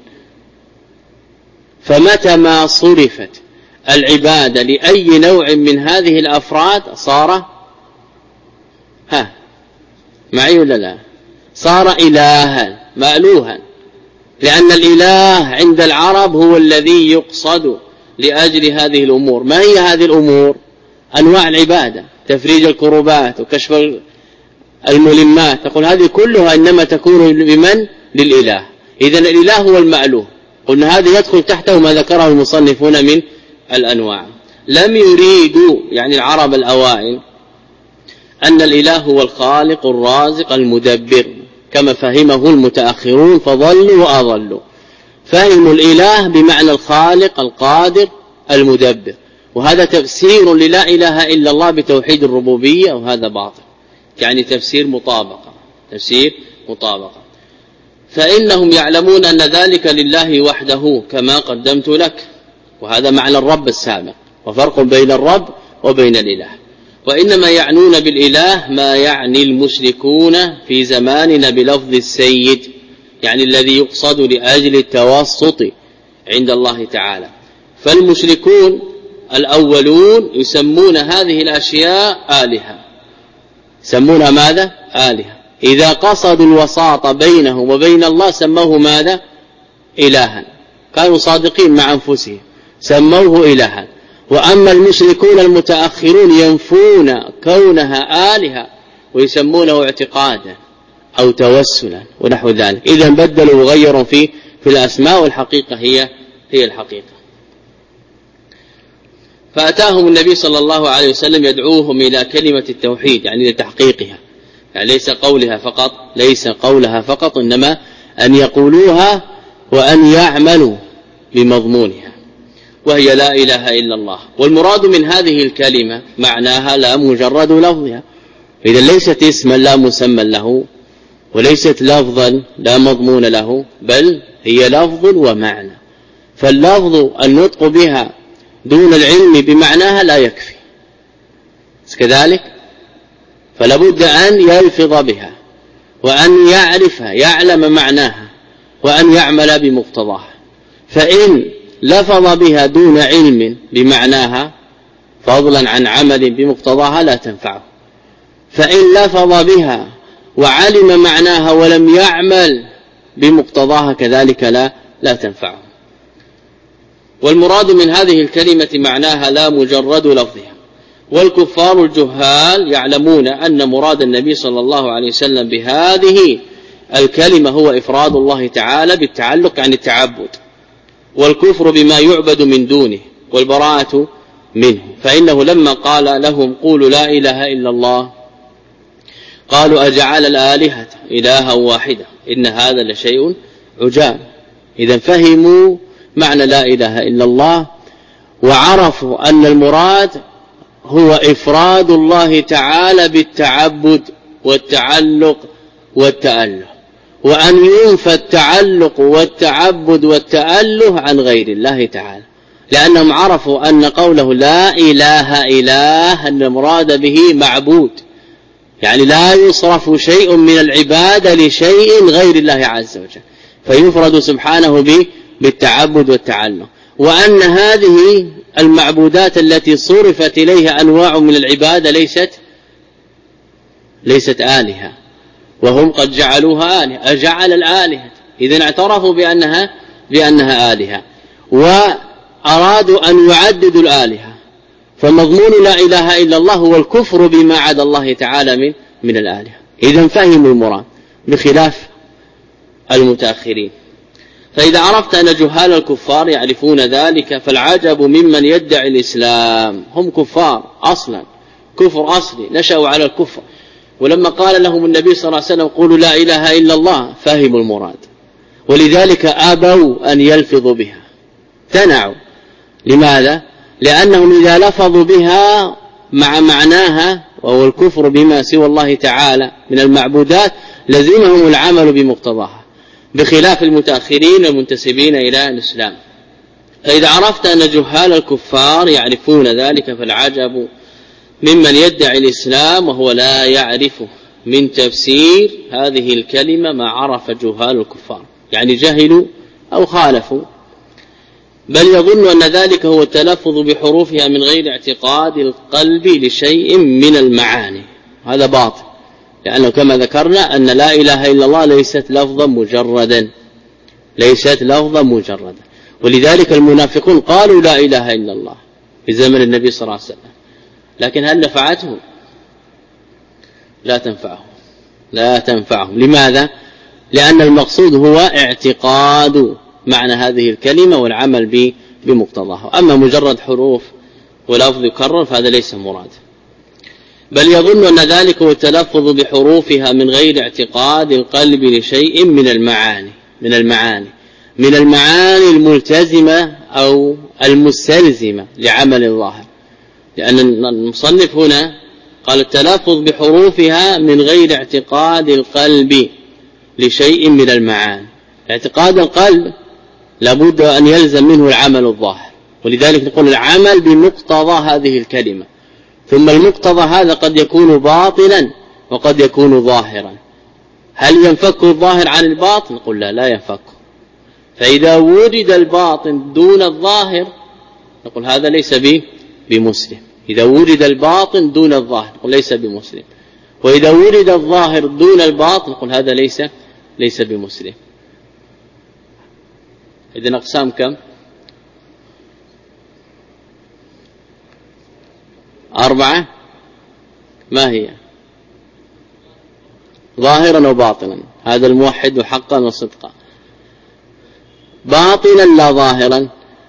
فمتى ما صرفت العبادة لأي نوع من هذه الأفراد صار ها معي ولا لا؟ صار إلها مألوها، لأن الإله عند العرب هو الذي يقصد لأجل هذه الأمور. ما هي هذه الأمور؟ أنواع العبادة، تفريج الكربات وكشف الملمات، تقول هذه كلها إنما تكون بمن؟ للإله. إذن الإله هو المألوه، قلنا هذا يدخل تحته ما ذكره المصنفون من الأنواع. لم يريدوا يعني العرب الأوائل أن الإله هو الخالق الرازق المدبر كما فهمه المتأخرون فضلوا وأضلوا، فهموا الإله بمعنى الخالق القادر المدبر، وهذا تفسير للا إله إلا الله بتوحيد الربوبية، وهذا باطل، يعني تفسير مطابقة تفسير مطابقة فإنهم يعلمون أن ذلك لله وحده كما قدمت لك، وهذا معنى الرب السابق، وفرق بين الرب وبين الإله. وإنما يعنون بالإله ما يعني المشركون في زماننا بلفظ السيد، يعني الذي يقصد لأجل التوسط عند الله تعالى. فالمشركون الأولون يسمون هذه الأشياء آلهة، يسمونها ماذا؟ آلهة. إذا قصدوا الوساط بينهم وبين الله سموه ماذا؟ إلها، كانوا صادقين مع أنفسهم سموه إلها. وأما المشركون المتأخرون ينفون كونها آلهة ويسمونه اعتقادا أو توسلا ونحو ذلك. إذا بدلوا وغيروا في في الأسماء، والحقيقة هي هي الحقيقة. فأتاهم النبي صلى الله عليه وسلم يدعوهم إلى كلمة التوحيد، يعني لتحقيقها، يعني ليس قولها فقط ليس قولها فقط إنما أن يقولوها وأن يعملوا بمضمونها، وهي لا إله إلا الله. والمراد من هذه الكلمة معناها لا مجرد لفظها، إذا ليست اسما لا مسمى له، وليست لفظا لا مضمون له، بل هي لفظ ومعنى. فاللفظ النطق بها دون العلم بمعناها لا يكفي كذلك، فلا بد أن يلفظ بها وأن يعرفها يعلم معناها وأن يعمل بمقتضاها. فإن لفظ بها دون علم بمعناها فضلا عن عمل بمقتضاها لا تنفعه، فإن لفظ بها وعلم معناها ولم يعمل بمقتضاها كذلك لا لا تنفعه. والمراد من هذه الكلمة معناها لا مجرد لفظها. والكفار الجهال يعلمون أن مراد النبي صلى الله عليه وسلم بهذه الكلمة هو إفراد الله تعالى بالتعلق عن التعبد، والكفر بما يعبد من دونه، والبراءة منه. فإنه لما قال لهم قولوا لا إله إلا الله قالوا أجعل الآلهة إلها واحدة إن هذا لشيء عجاب. إذا فهموا معنى لا إله إلا الله وعرفوا أن المراد هو إفراد الله تعالى بالتعبد والتعلق والتأله، وأن ينفى التعلق والتعبد والتأله عن غير الله تعالى، لأنهم عرفوا أن قوله لا إله إله أن المراد به معبود، يعني لا يصرف شيء من العبادة لشيء غير الله عز وجل، فيفرد سبحانه به بالتعبد والتعلق. وأن هذه المعبودات التي صرفت إليها أنواع من العبادة ليست ليست آلهة، وهم قد جعلوها آلهة، أجعل الآلهة، إذن اعترفوا بأنها بأنها آلهة وأرادوا أن يعددوا الآلهة. فمضمون لا إله إلا الله هو الكفر بما عدا الله تعالى من من الآلهة. إذن فهموا المراد بخلاف المتأخرين. فإذا عرفت أن جهال الكفار يعرفون ذلك فالعجب ممن يدعي الإسلام. هم كفار أصلا، كفر أصلي، نشأوا على الكفر، ولما قال لهم النبي صلى الله عليه وسلم قولوا لا إله إلا الله فهموا المراد، ولذلك أبوا أن يلفظوا بها، تنعوا. لماذا؟ لأنهم إذا لفظوا بها مع معناها وهو الكفر بما سوى الله تعالى من المعبودات لزمهم العمل بمقتضاها، بخلاف المتأخرين المنتسبين إلى الإسلام. فإذا عرفت أن جهال الكفار يعرفون ذلك فالعجب ممن يدعي الإسلام وهو لا يعرفه من تفسير هذه الكلمة ما عرف جهال الكفار، يعني جهلوا أو خالفوا، بل يظن أن ذلك هو التلفظ بحروفها من غير اعتقاد القلب لشيء من المعاني. هذا باطل، لأنه كما ذكرنا أن لا إله إلا الله ليست لفظا مجردا، ليست لفظا مجردا، ولذلك المنافقون قالوا لا إله إلا الله في زمن النبي صلى الله عليه وسلم، لكن هل نفعته؟ لا تنفعهم، لا تنفعهم. لماذا؟ لأن المقصود هو اعتقاد معنى هذه الكلمة والعمل بمقتضاها، أما مجرد حروف ولفظ يكرر فهذا ليس مراد. بل يظن أن ذلك هو التلفظ بحروفها من غير اعتقاد القلب لشيء من المعاني من المعاني من المعاني الملتزمة أو المستلزمة لعمل الظاهر، لأن المصنف هنا قال التلفظ بحروفها من غير اعتقاد القلب لشيء من المعاني. اعتقاد القلب لابد أن يلزم منه العمل الظاهر، ولذلك نقول العمل بمقتضى هذه الكلمة، ثم المقتضى هذا قد يكون باطلا وقد يكون ظاهرا. هل ينفك الظاهر عن الباطن؟ نقول لا، لا ينفك. فإذا وجد الباطن دون الظاهر نقول هذا ليس بمسلم. إذا وجد الباطن دون الظاهر نقول ليس بمسلم، وإذا وجد الظاهر دون الباطن نقول هذا ليس ليس بمسلم. إذن أقسام كم؟ أربعة. ما هي؟ ظاهرا وباطنا، هذا الموحد حقا وصدقا. باطنا لا ظاهرا،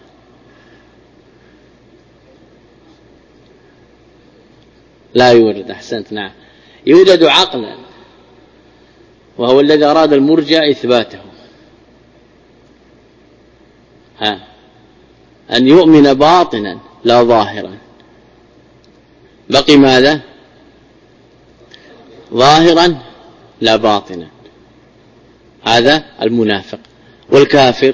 لا يوجد. أحسنت، نعم يوجد عقلا، وهو الذي أراد المرجع إثباته، ها أن يؤمن باطنا لا ظاهرا. بقي ماذا؟ ظاهرا لا باطنا، هذا المنافق. والكافر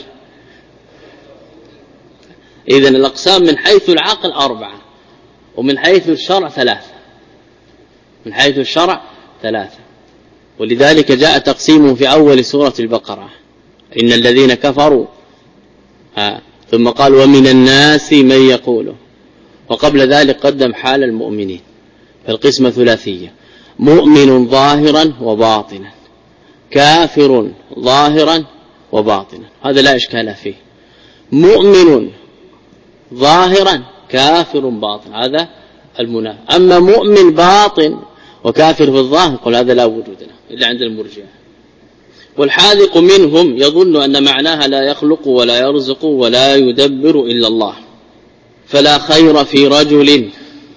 إذن الأقسام من حيث العقل أربعة، ومن حيث الشرع ثلاثة. من حيث الشرع ثلاثة، ولذلك جاء تقسيمه في أول سورة البقرة: إن الذين كفروا، ها ثم قال ومن الناس من يقوله، وقبل ذلك قدم حال المؤمنين. فالقسمة ثلاثية: مؤمن ظاهرا وباطنا، كافر ظاهرا وباطنا، هذا لا إشكال فيه. مؤمن ظاهرا كافر باطن، هذا المنافق. أما مؤمن باطن وكافر في الظاهر قل هذا لا وجود له إلا عند المرجئة. والحاذق منهم يظن أن معناها لا يخلق ولا يرزق ولا يدبر إلا الله، فلا خير في رجل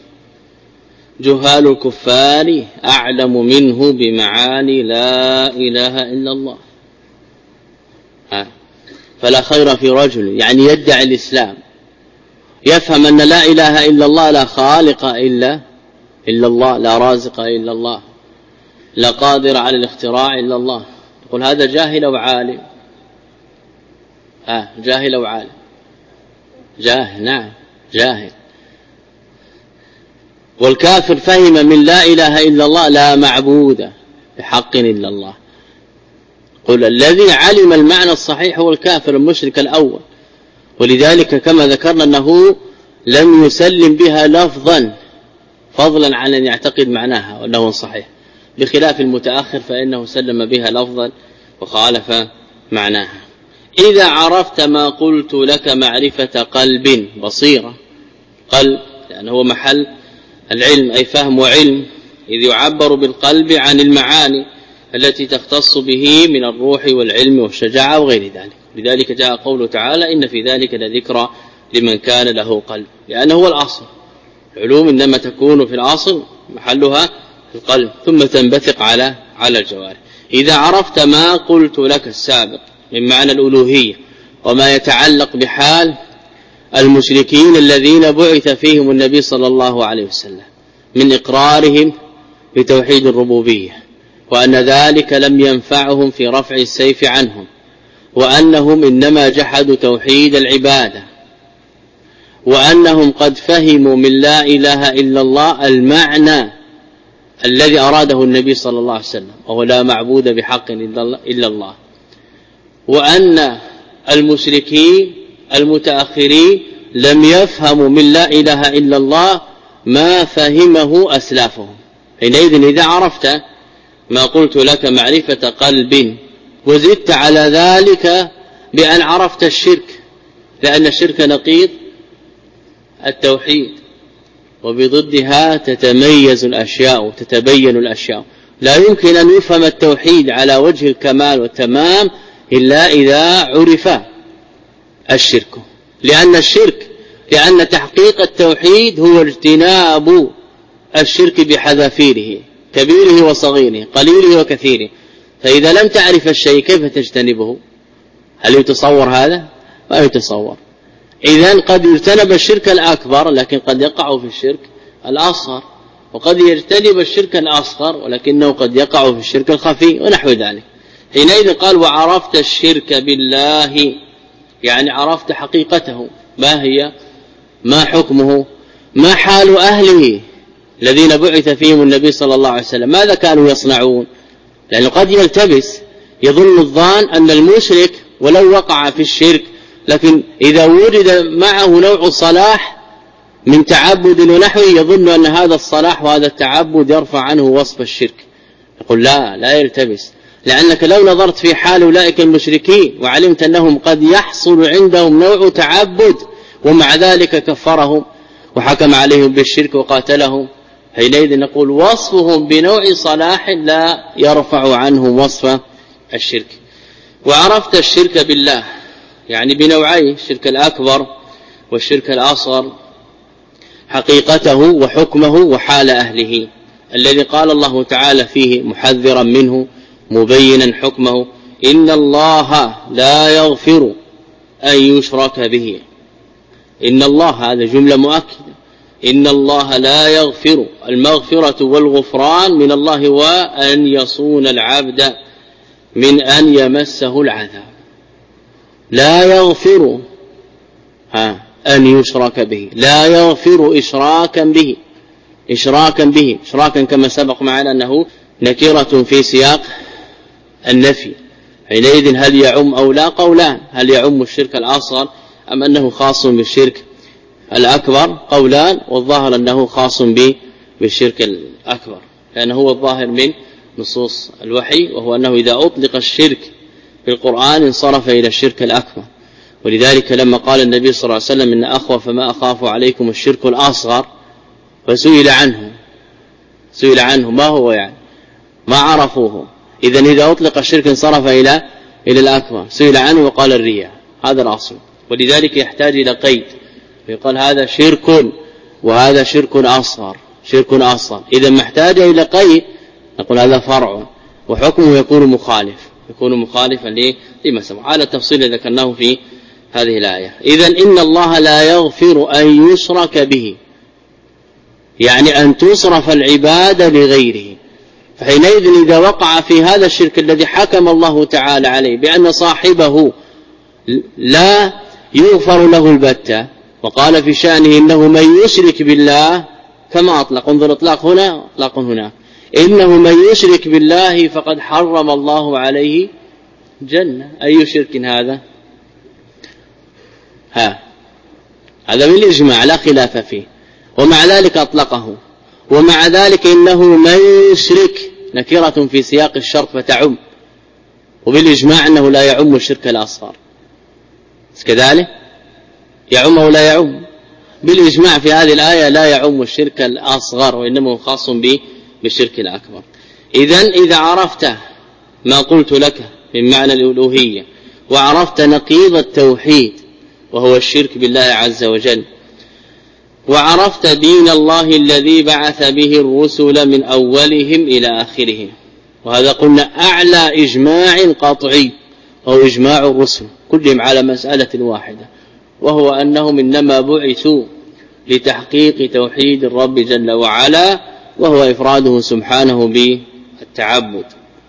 جهال الكفار أعلم منه بمعاني لا إله إلا الله. ها. فلا خير في رجل يعني يدعي الإسلام، يفهم أن لا إله إلا الله، لا خالق إلا إلا الله، لا رازق إلا الله، لا قادر على الاختراع إلا الله، يقول هذا جاهل وعالم. آه جاهل وعالم، جاهل، نعم جاهل. والكافر فهم من لا إله إلا الله لا معبود بحق إلا الله. قل الذي علم المعنى الصحيح هو الكافر المشرك الأول، ولذلك كما ذكرنا أنه لم يسلم بها لفظا فضلا عن أن يعتقد معناها وأنه صحيح، بخلاف المتأخر فإنه سلم بها لفظا وخالف معناها. إذا عرفت ما قلت لك معرفة قلب بصيرة، قلب لأنه هو محل العلم أي فهم وعلم، إذ يعبر بالقلب عن المعاني التي تختص به من الروح والعلم والشجاعة وغير ذلك. لذلك جاء قوله تعالى إن في ذلك لذكرى لمن كان له قلب، لأنه هو الأصل. العلوم إنما تكون في الأصل محلها في القلب، ثم تنبثق على على الجوارح. إذا عرفت ما قلت لك السابق من معنى الألوهية وما يتعلق بحال المشركين الذين بعث فيهم النبي صلى الله عليه وسلم، من إقرارهم بتوحيد الربوبية، وأن ذلك لم ينفعهم في رفع السيف عنهم، وأنهم إنما جحدوا توحيد العبادة، وأنهم قد فهموا من لا إله إلا الله المعنى الذي أراده النبي صلى الله عليه وسلم، وهو لا معبود بحق إلا الله، وأن المشركين المتأخرين لم يفهموا من لا إله إلا الله ما فهمه أسلافهم. حينئذ إذا عرفت ما قلت لك معرفة قلب، وزدت على ذلك بأن عرفت الشرك، لأن الشرك نقيض التوحيد، وبضدها تتميز الأشياء وتتبين الأشياء. لا يمكن أن يفهم التوحيد على وجه الكمال والتمام إلا إذا عرف الشرك، لأن الشرك لأن تحقيق التوحيد هو اجتناب الشرك بحذافيره، كبيره وصغيره، قليله وكثيره. فإذا لم تعرف الشيء كيف تجتنبه؟ هل يتصور هذا؟ ما يتصور. إذن قد يجتنب الشرك الأكبر لكن قد يقع في الشرك الأصغر، وقد يجتنب الشرك الأصغر ولكنه قد يقع في الشرك الخفي ونحو ذلك. حينئذ قال وعرفت الشرك بالله، يعني عرفت حقيقته، ما هي، ما حكمه، ما حال أهله الذين بعث فيهم النبي صلى الله عليه وسلم، ماذا كانوا يصنعون؟ لأنه قد يلتبس، يظن الظان أن المشرك ولو وقع في الشرك لكن إذا وجد معه نوع صلاح من تعبد ونحوه يظن أن هذا الصلاح وهذا التعبد يرفع عنه وصف الشرك. يقول لا لا يلتبس، لأنك لو نظرت في حال أولئك المشركين وعلمت أنهم قد يحصل عندهم نوع تعبد ومع ذلك كفرهم وحكم عليهم بالشرك وقاتلهم، حينئذ نقول وصفهم بنوع صلاح لا يرفع عنه وصف الشرك. وعرفت الشرك بالله يعني بنوعين، الشرك الأكبر والشرك الأصغر، حقيقته وحكمه وحال أهله الذي قال الله تعالى فيه محذرا منه مبينا حكمه: إن الله لا يغفر أن يشرك به. إن الله هذا جملة مؤكدة، إن الله لا يغفر، المغفرة والغفران من الله، وأن يصون العبد من أن يمسه العذاب. لا يغفر ها أن يشرك به، لا يغفر إشراكا به، إشراكا به إشراكا كما سبق معنا أنه نكرة في سياق النفي. حينئذ هل يعم أو لا؟ قولان، هل يعم الشرك الأصغر أم أنه خاص بالشرك الأكبر؟ قولان، والظاهر أنه خاص بالشرك الأكبر، لأنه هو الظاهر من نصوص الوحي، وهو أنه إذا أطلق الشرك في القرآن انصرف إلى الشرك الأكبر. ولذلك لما قال النبي صلى الله عليه وسلم إن أخوف ما أخاف عليكم الشرك الأصغر، فسئل عنه سئل عنه ما هو، يعني ما عرفوه. إذن إذا أطلق الشرك انصرف إلى إلى الأكبر، سئل عنه وقال الرياء، هذا الأصل. ولذلك يحتاج إلى قيد، يقال هذا شرك وهذا شرك أصغر، شرك أصغر. إذا محتاج إلى قيد نقول هذا فرع، وحكمه يكون مخالف، يكون مخالفا لما سبق على التفصيل ذكرناه في هذه الآية. إذن إن الله لا يغفر أن يشرك به، يعني أن تصرف العبادة لغيره. فحينئذ إذا وقع في هذا الشرك الذي حكم الله تعالى عليه بأن صاحبه لا يغفر له البتة، وقال في شأنه إنه من يشرك بالله، كما أطلق، انظر إطلاق هنا إطلاق هنا، إنه من يشرك بالله فقد حرم الله عليه جنة. أي شرك هذا؟ ها هذا بالإجماع لا خلاف فيه، ومع ذلك أطلقه. ومع ذلك إنه من يشرك نكرة في سياق الشرط فتعم، وبالإجماع أنه لا يعم الشرك الأصغر كذلك، يعم أو لا يعم؟ بالإجماع في هذه الآية لا يعم الشرك الأصغر، وإنما هو خاص بالشرك الأكبر. إذن إذا عرفت ما قلت لك من معنى الألوهية، وعرفت نقيض التوحيد وهو الشرك بالله عز وجل، وعرفت دين الله الذي بعث به الرسل من أولهم إلى آخرهم، وهذا قلنا أعلى إجماع قطعي أو إجماع الرسل كلهم على مسألة واحدة، وهو أنهم إنما بعثوا لتحقيق توحيد الرب جل وعلا وهو إفراده سبحانه بالتعبد.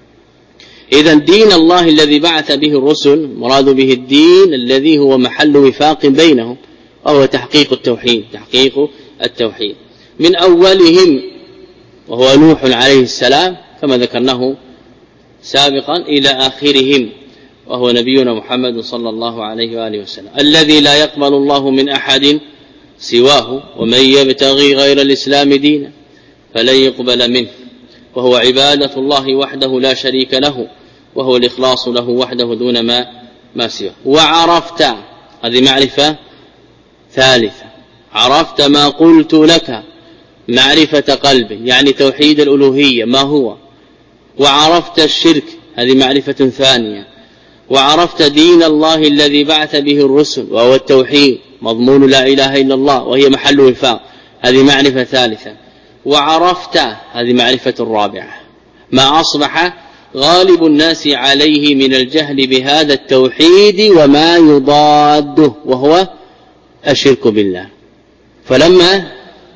إذن دين الله الذي بعث به الرسل مراد به الدين الذي هو محل وفاق بينهم وهو تحقيق التوحيد تحقيق التوحيد من أولهم وهو نوح عليه السلام كما ذكرناه سابقا إلى آخرهم وهو نبينا محمد صلى الله عليه وآله وسلم الذي لا يقبل الله من أحد سواه ومن يبتغي غير الإسلام دينا فلن يقبل منه وهو عبادة الله وحده لا شريك له وهو الإخلاص له وحده دون ما ما سواه. وعرفت هذه معرفة ثالثة عرفت ما قلت لك معرفة قلب يعني توحيد الألوهية ما هو. وعرفت الشرك هذه معرفة ثانية. وعرفت دين الله الذي بعث به الرسل وهو التوحيد مضمون لا إله إلا الله وهي محل وفاق هذه معرفة ثالثة. وعرفت هذه معرفة الرابعة ما أصبح غالب الناس عليه من الجهل بهذا التوحيد وما يضاده وهو الشرك بالله. فلما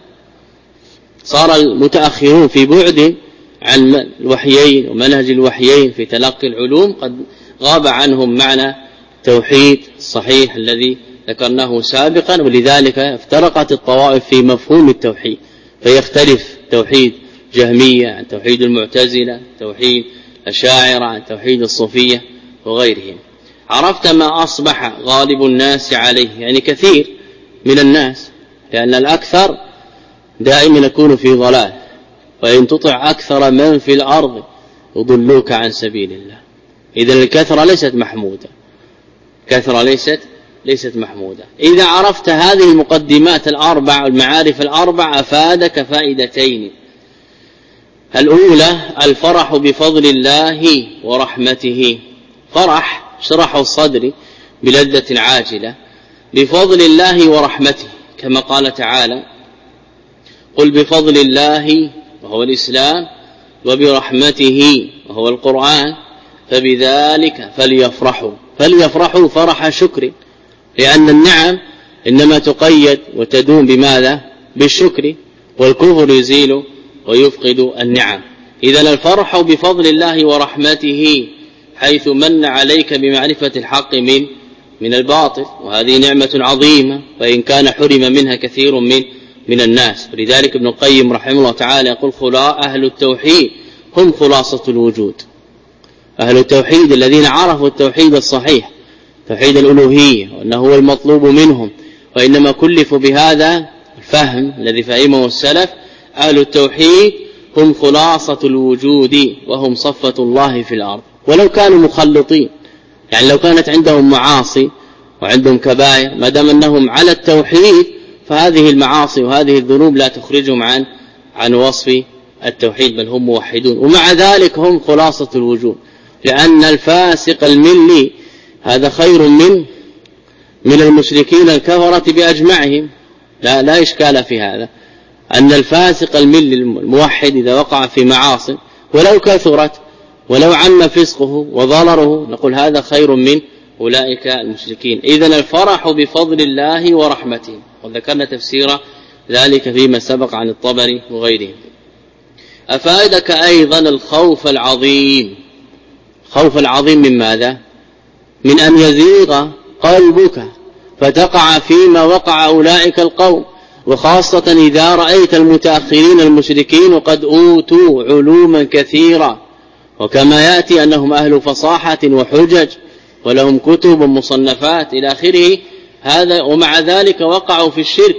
صار المتأخرون في بعد عن الوحيين ومنهج الوحيين في تلقي العلوم قد غاب عنهم معنى التوحيد الصحيح الذي ذكرناه سابقا ولذلك افترقت الطوائف في مفهوم التوحيد فيختلف توحيد جهمية عن توحيد المعتزلة توحيد الأشاعرة عن توحيد الصوفية وغيرهم. عرفت ما أصبح غالب الناس عليه يعني كثير من الناس لأن الأكثر دائما يكون في ضلال وإن تطع أكثر من في الأرض يضلوك عن سبيل الله. إذن الكثرة ليست محمودة كثرة ليست ليست محمودة. إذا عرفت هذه المقدمات الأربع والمعارف الأربع أفادك فائدتين. الأولى الفرح بفضل الله ورحمته فرح شرح الصدر بلذة عاجلة بفضل الله ورحمته كما قال تعالى قل بفضل الله وهو الإسلام وبرحمته وهو القرآن فبذلك فليفرحوا فليفرحوا فرح شكر لأن النعم إنما تقيد وتدوم بماذا بالشكر والكفر يزيل ويفقد النعم. إذن الفرح بفضل الله ورحمته حيث من عليك بمعرفة الحق من من الباطل وهذه نعمة عظيمة وإن كان حرم منها كثير من من الناس. ولذلك ابن القيم رحمه الله تعالى يقول خلاء أهل التوحيد هم خلاصة الوجود. أهل التوحيد الذين عرفوا التوحيد الصحيح توحيد الألوهية وأنه هو المطلوب منهم وإنما كلفوا بهذا الفهم الذي فهمه السلف. أهل التوحيد هم خلاصة الوجود وهم صفة الله في الأرض ولو كانوا مخلطين يعني لو كانت عندهم معاصي وعندهم كبائر ما دام أنهم على التوحيد فهذه المعاصي وهذه الذنوب لا تخرجهم عن عن وصف التوحيد بل هم موحدون ومع ذلك هم خلاصة الوجود. لأن الفاسق الملي هذا خير من من المشركين الكفرة بأجمعهم لا لا إشكال في هذا أن الفاسق الملي الموحد إذا وقع في معاصي ولو كثرت ولو عم فسقه وضرره نقول هذا خير من أولئك المشركين. إذن الفرح بفضل الله ورحمته وذكرنا تفسير ذلك فيما سبق عن الطبري وغيره. أفادك أيضا الخوف العظيم خوف العظيم من ماذا؟ من أن يزيغ قلبك فتقع فيما وقع أولئك القوم وخاصة إذا رأيت المتأخرين المشركين وقد أوتوا علوما كثيرة وكما يأتي أنهم أهل فصاحة وحجج ولهم كتب ومصنفات إلى آخره هذا ومع ذلك وقعوا في الشرك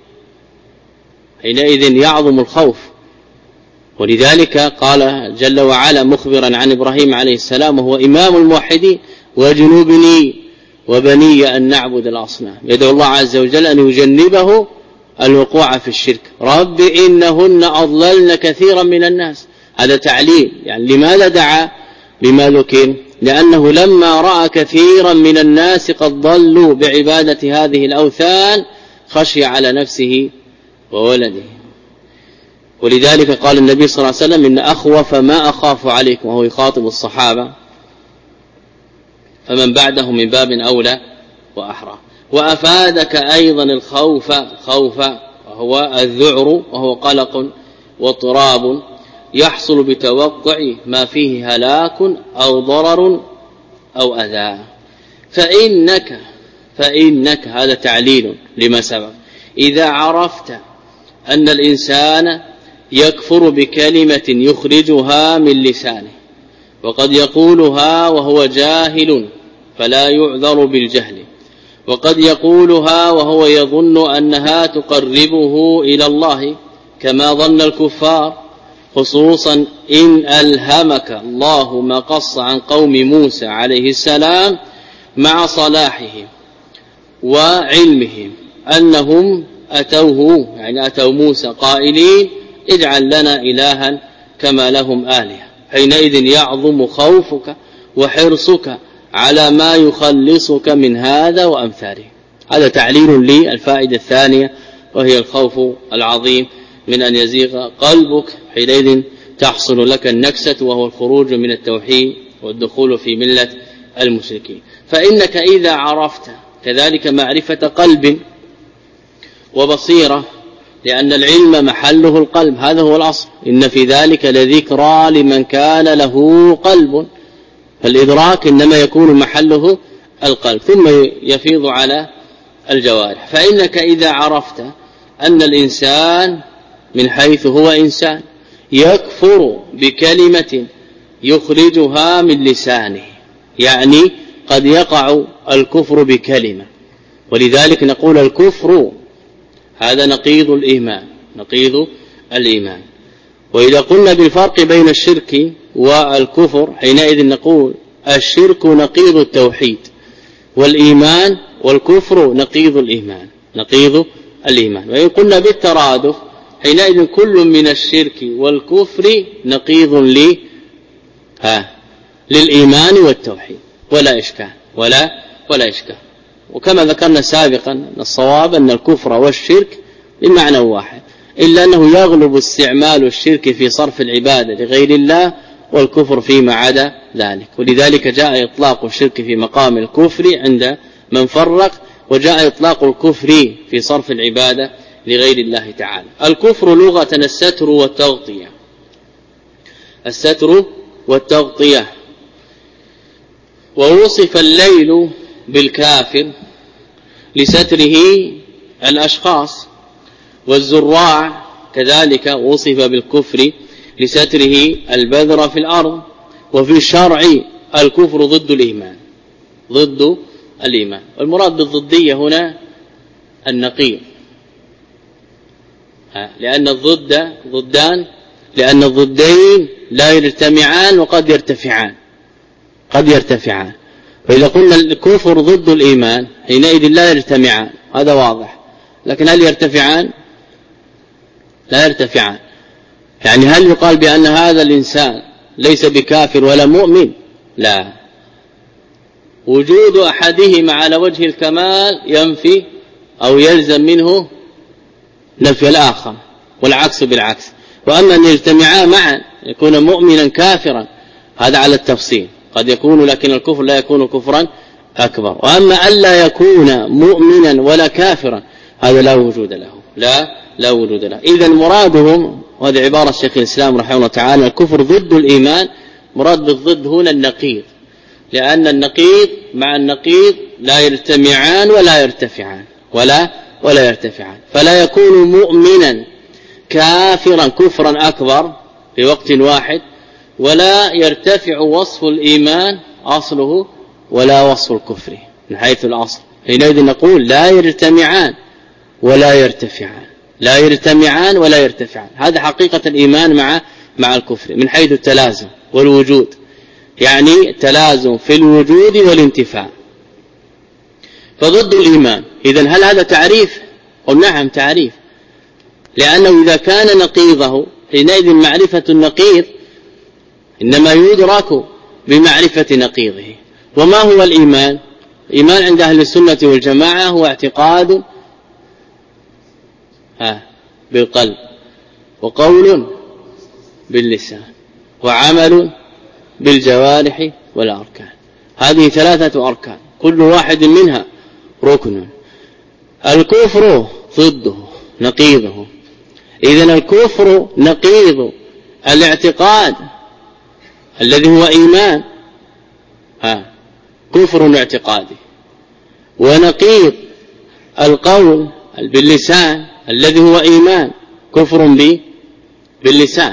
حينئذ يعظم الخوف. ولذلك قال جل وعلا مخبرا عن إبراهيم عليه السلام وهو إمام الموحدين وجنوبني وبني أن نعبد الأصنام يدعو الله عز وجل أن يجنبه الوقوع في الشرك. رب إنهن أضللن كثيرا من الناس هذا تعليل يعني لماذا دعا بما ذكر؟ لأنه لما رأى كثيرا من الناس قد ضلوا بعبادة هذه الأوثان خشي على نفسه وولده. ولذلك قال النبي صلى الله عليه وسلم إن أخوف ما أخاف عليكم وهو يخاطب الصحابة فمن بعده من باب أولى وأحرى. وأفادك أيضا الخوف خوف وهو الذعر وهو قلق واضطراب يحصل بتوقع ما فيه هلاك أو ضرر أو أذى. فإنك فإنك هذا تعليل لما سبق إذا عرفت أن الإنسان يكفر بكلمة يخرجها من لسانه وقد يقولها وهو جاهل فلا يعذر بالجهل، وقد يقولها وهو يظن أنها تقربه إلى الله كما ظن الكفار، خصوصا إن ألهمك الله ما قص عن قوم موسى عليه السلام مع صلاحهم وعلمهم أنهم أتوه يعني أتوا موسى قائلين اجعل لنا إلها كما لهم آلهة، حينئذ يعظم خوفك وحرصك على ما يخلصك من هذا وأمثاله. هذا تعليل للفائدة الثانية وهي الخوف العظيم من أن يزيغ قلبك، حينئذ تحصل لك النكسة وهو الخروج من التوحيد والدخول في ملة المشركين. فإنك إذا عرفت كذلك معرفة قلب وبصيرة، لأن العلم محله القلب، هذا هو الأصل، إن في ذلك لذكرى لمن كان له قلب، فالإدراك إنما يكون محله القلب ثم يفيض على الجوارح. فإنك إذا عرفت أن الإنسان من حيث هو إنسان يكفر بكلمة يخرجها من لسانه، يعني قد يقع الكفر بكلمة، ولذلك نقول الكفر هذا نقيض الإيمان نقيض الإيمان. وإذا قلنا بالفرق بين الشرك والكفر حينئذ نقول الشرك نقيض التوحيد، والإيمان والكفر نقيض الإيمان نقيض الإيمان. وإن قلنا بالترادف حينئذ كل من الشرك والكفر نقيض لي ها للإيمان والتوحيد ولا إشكال ولا ولا إشكال. وكما ذكرنا سابقا أن الصواب أن الكفر والشرك بمعنى واحد، إلا أنه يغلب استعمال الشرك في صرف العبادة لغير الله والكفر فيما عدا ذلك، ولذلك جاء إطلاق الشرك في مقام الكفر عند من فرق، وجاء إطلاق الكفر في صرف العبادة لغير الله تعالى. الكفر لغة الستر والتغطية الستر والتغطية. ووصف الليل بالكافر لستره الأشخاص، والزراع كذلك وصف بالكفر لستره البذر في الأرض. وفي الشرع الكفر ضد الإيمان ضد الإيمان، والمراد بالضدية هنا النقيض، لأن الضد ضدان لأن الضدين لا يجتمعان وقد يرتفعان قد يرتفعان فإذا قلنا الكفر ضد الإيمان حينئذ لا يجتمعان، هذا واضح، لكن هل يرتفعان؟ لا يرتفعان. يعني هل يقال بأن هذا الإنسان ليس بكافر ولا مؤمن؟ لا، وجود أحدهما على وجه الكمال ينفي أو يلزم منه نفي الآخر، والعكس بالعكس. وأما أن يجتمعا معا يكون مؤمنا كافرا هذا على التفصيل، قد يكون لكن الكفر لا يكون كفرا أكبر. وأما ألا يكون مؤمنا ولا كافرا هذا لا وجود له لا لا وجود له. إذن مرادهم، وهذه عبارة الشيخ الإسلام رحمه الله تعالى، الكفر ضد الإيمان، مراد بالضد هنا النقيض، لأن النقيض مع النقيض لا يجتمعان ولا يرتفعان ولا ولا يرتفعان، فلا يكون مؤمنا كافرا كفرا أكبر في وقت واحد، ولا يرتفع وصف الإيمان أصله ولا وصف الكفر من حيث الأصل. حينئذ نقول لا يجتمعان ولا يرتفعان لا يجتمعان ولا يرتفعان. هذا حقيقة الإيمان مع مع الكفر من حيث التلازم والوجود، يعني تلازم في الوجود والانتفاع، فضد الإيمان. إذن هل هذا تعريف؟ قل نعم تعريف، لأنه إذا كان نقيضه حينئذ معرفة النقيض إنما يدرك بمعرفة نقيضه. وما هو الإيمان؟ الإيمان عند أهل السنة والجماعة هو اعتقاد ها بالقلب، وقول باللسان، وعمل بالجوارح والأركان. هذه ثلاثة أركان كل واحد منها ركن. الكفر ضده نقيضه. إذن الكفر نقيض الاعتقاد الذي هو إيمان، ها كفر اعتقادي، ونقيض القول باللسان الذي هو إيمان كفر باللسان،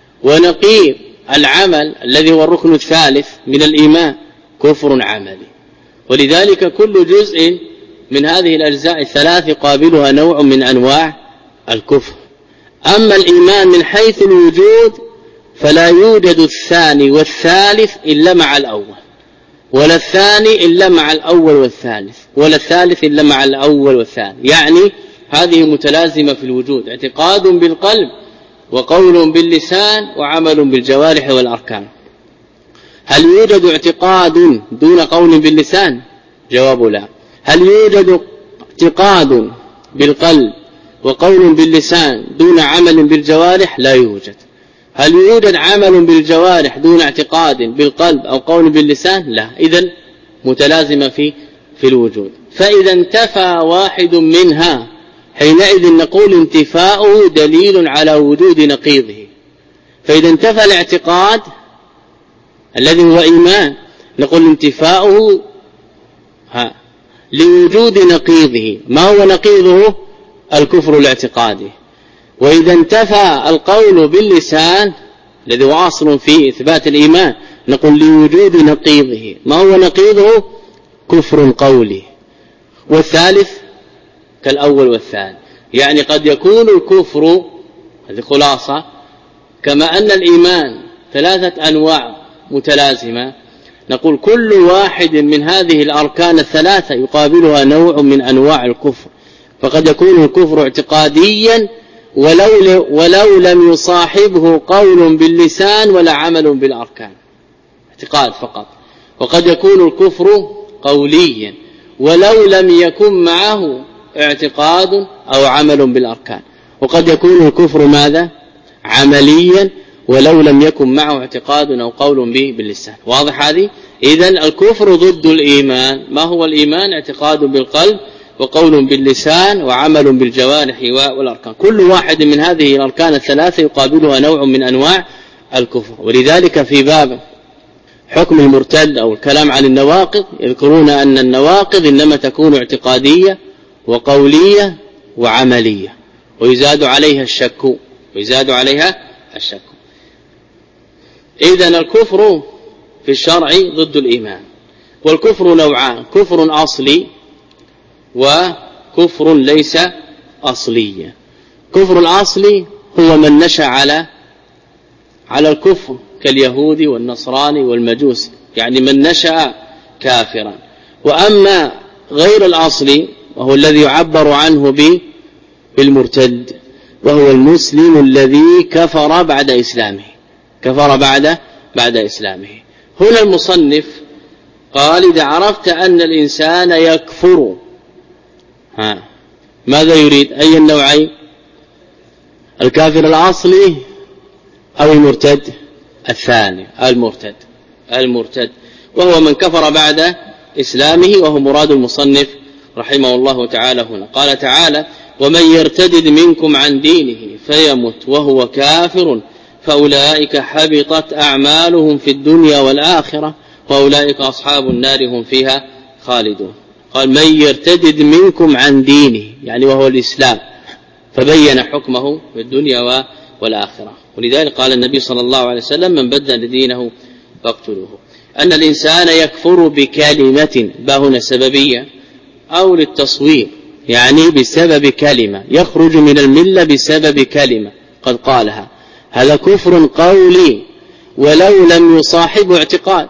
ونقيض العمل الذي هو الركن الثالث من الإيمان كفر عملي. ولذلك كل جزء من هذه الأجزاء الثلاث يقابلها نوع من أنواع الكفر. أما الإيمان من حيث الوجود فلا يوجد الثاني والثالث إلا مع الأول، ولا الثاني إلا مع الأول والثالث، ولا الثالث إلا مع الأول والثاني. يعني هذه متلازمة في الوجود، اعتقاد بالقلب وقول باللسان وعمل بالجوارح والأركان. هل يوجد اعتقاد دون قول باللسان؟ جواب لا. هل يوجد اعتقاد بالقلب وقول باللسان دون عمل بالجوارح؟ لا يوجد. هل يوجد عمل بالجوارح دون اعتقاد بالقلب أو قول باللسان؟ لا. إذن متلازمة في في الوجود. فإذا انتفى واحد منها حينئذ نقول انتفاؤه دليل على وجود نقيضه. فإذا انتفى الاعتقاد الذي هو إيمان نقول انتفاؤه ها لوجود نقيضه. ما هو نقيضه؟ الكفر الاعتقادي. وإذا انتفى القول باللسان الذي هو أصل في إثبات الإيمان نقول لوجود نقيضه. ما هو نقيضه؟ كفر قولي. والثالث كالأول والثاني. يعني قد يكون الكفر، هذه خلاصة، كما أن الإيمان ثلاثة أنواع متلازمة، نقول كل واحد من هذه الأركان الثلاثة يقابلها نوع من أنواع الكفر. فقد يكون الكفر اعتقاديا ولو, ولو لم يصاحبه قول باللسان ولا عمل بالأركان، اعتقاد فقط. وقد يكون الكفر قوليا ولو لم يكن معه اعتقاد أو عمل بالأركان. وقد يكون الكفر ماذا؟ عمليا ولو لم يكن معه اعتقاد أو قول به باللسان. واضح هذه؟ إذن الكفر ضد الإيمان. ما هو الإيمان؟ اعتقاد بالقلب وقول باللسان وعمل بالجوارح والأركان. كل واحد من هذه الأركان الثلاثة يقابلها نوع من أنواع الكفر. ولذلك في باب حكم المرتد أو الكلام عن النواقض يذكرون أن النواقض إنما تكون اعتقادية وقولية وعملية، ويزاد عليها الشك ويزاد عليها الشك. إذن الكفر في الشرع ضد الإيمان. والكفر نوعان: كفر أصلي وكفر ليس أصليا. كفر الأصلي هو من نشأ على على الكفر كاليهود والنصراني والمجوس، يعني من نشأ كافرا. وأما غير الأصلي وهو الذي يعبر عنه بالمرتد، وهو المسلم الذي كفر بعد إسلامه كفر بعد بعد إسلامه. هنا المصنف قال: إذا عرفت أن الإنسان يكفر، ها ماذا يريد؟ أي النوعين؟ الكافر الأصلي أو المرتد؟ الثاني، المرتد المرتد وهو من كفر بعد إسلامه، وهو مراد المصنف رحمه الله تعالى هنا. قال تعالى: ومن يرتد منكم عن دينه فيمت وهو كافر فأولئك حبطت أعمالهم في الدنيا والآخرة وأولئك أصحاب النار هم فيها خالدون. قال: من يرتد منكم عن دينه، يعني وهو الإسلام، فبين حكمه في الدنيا والآخرة. ولذلك قال النبي صلى الله عليه وسلم: من بدل دينه فاقتلوه. أن الإنسان يكفر بكلمة، باهنا سببية أو للتصوير، يعني بسبب كلمة، يخرج من الملة بسبب كلمة قد قالها، هذا كفر قولي ولو لم يصاحب اعتقاد.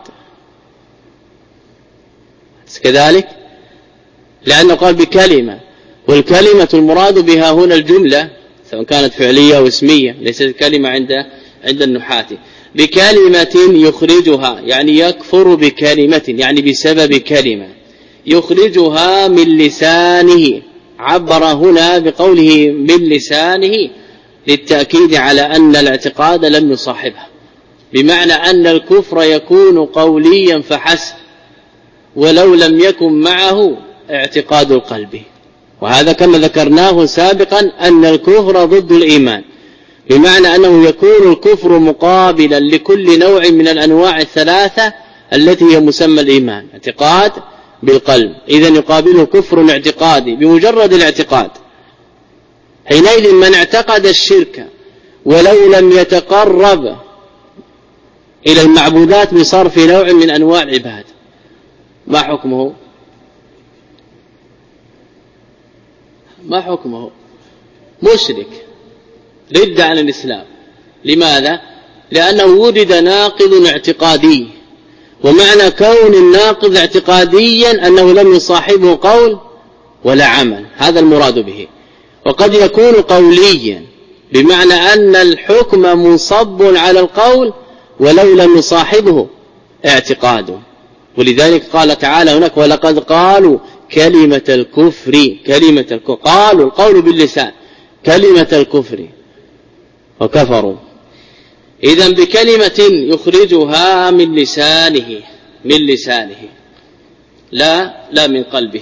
كذلك لأنه قال بكلمة، والكلمة المراد بها هنا الجملة سواء كانت فعلية أو اسمية، ليست كلمة عند عند النحاة. بكلمة يخرجها، يعني يكفر بكلمة، يعني بسبب كلمة يخرجها من لسانه. عبر هنا بقوله من لسانه للتأكيد على أن الاعتقاد لم يصاحبها، بمعنى أن الكفر يكون قوليا فحسب ولو لم يكن معه اعتقاد القلب. وهذا كما ذكرناه سابقا أن الكفر ضد الإيمان، بمعنى أنه يكون الكفر مقابلا لكل نوع من الأنواع الثلاثة التي هي مسمى الإيمان. اعتقاد بالقلب، إذن يقابله كفر اعتقادي بمجرد الاعتقاد. حينئذ من اعتقد الشرك ولو لم يتقرب إلى المعبودات بصرف نوع من أنواع العبادة، ما حكمه؟ ما حكمه؟ مشرك، رد عن الإسلام. لماذا؟ لأنه وجد ناقض اعتقادي، ومعنى كون الناقض اعتقاديا أنه لم يصاحبه قول ولا عمل، هذا المراد به. وقد يكون قوليا، بمعنى أن الحكم منصب على القول ولو لم يصاحبه اعتقاده. ولذلك قال تعالى هناك ولقد قالوا كلمة الكفر، كلمة الكفر، قالوا القول باللسان كلمة الكفر وكفروا. إذن بكلمة يخرجها من لسانه، من لسانه لا لا من قلبه.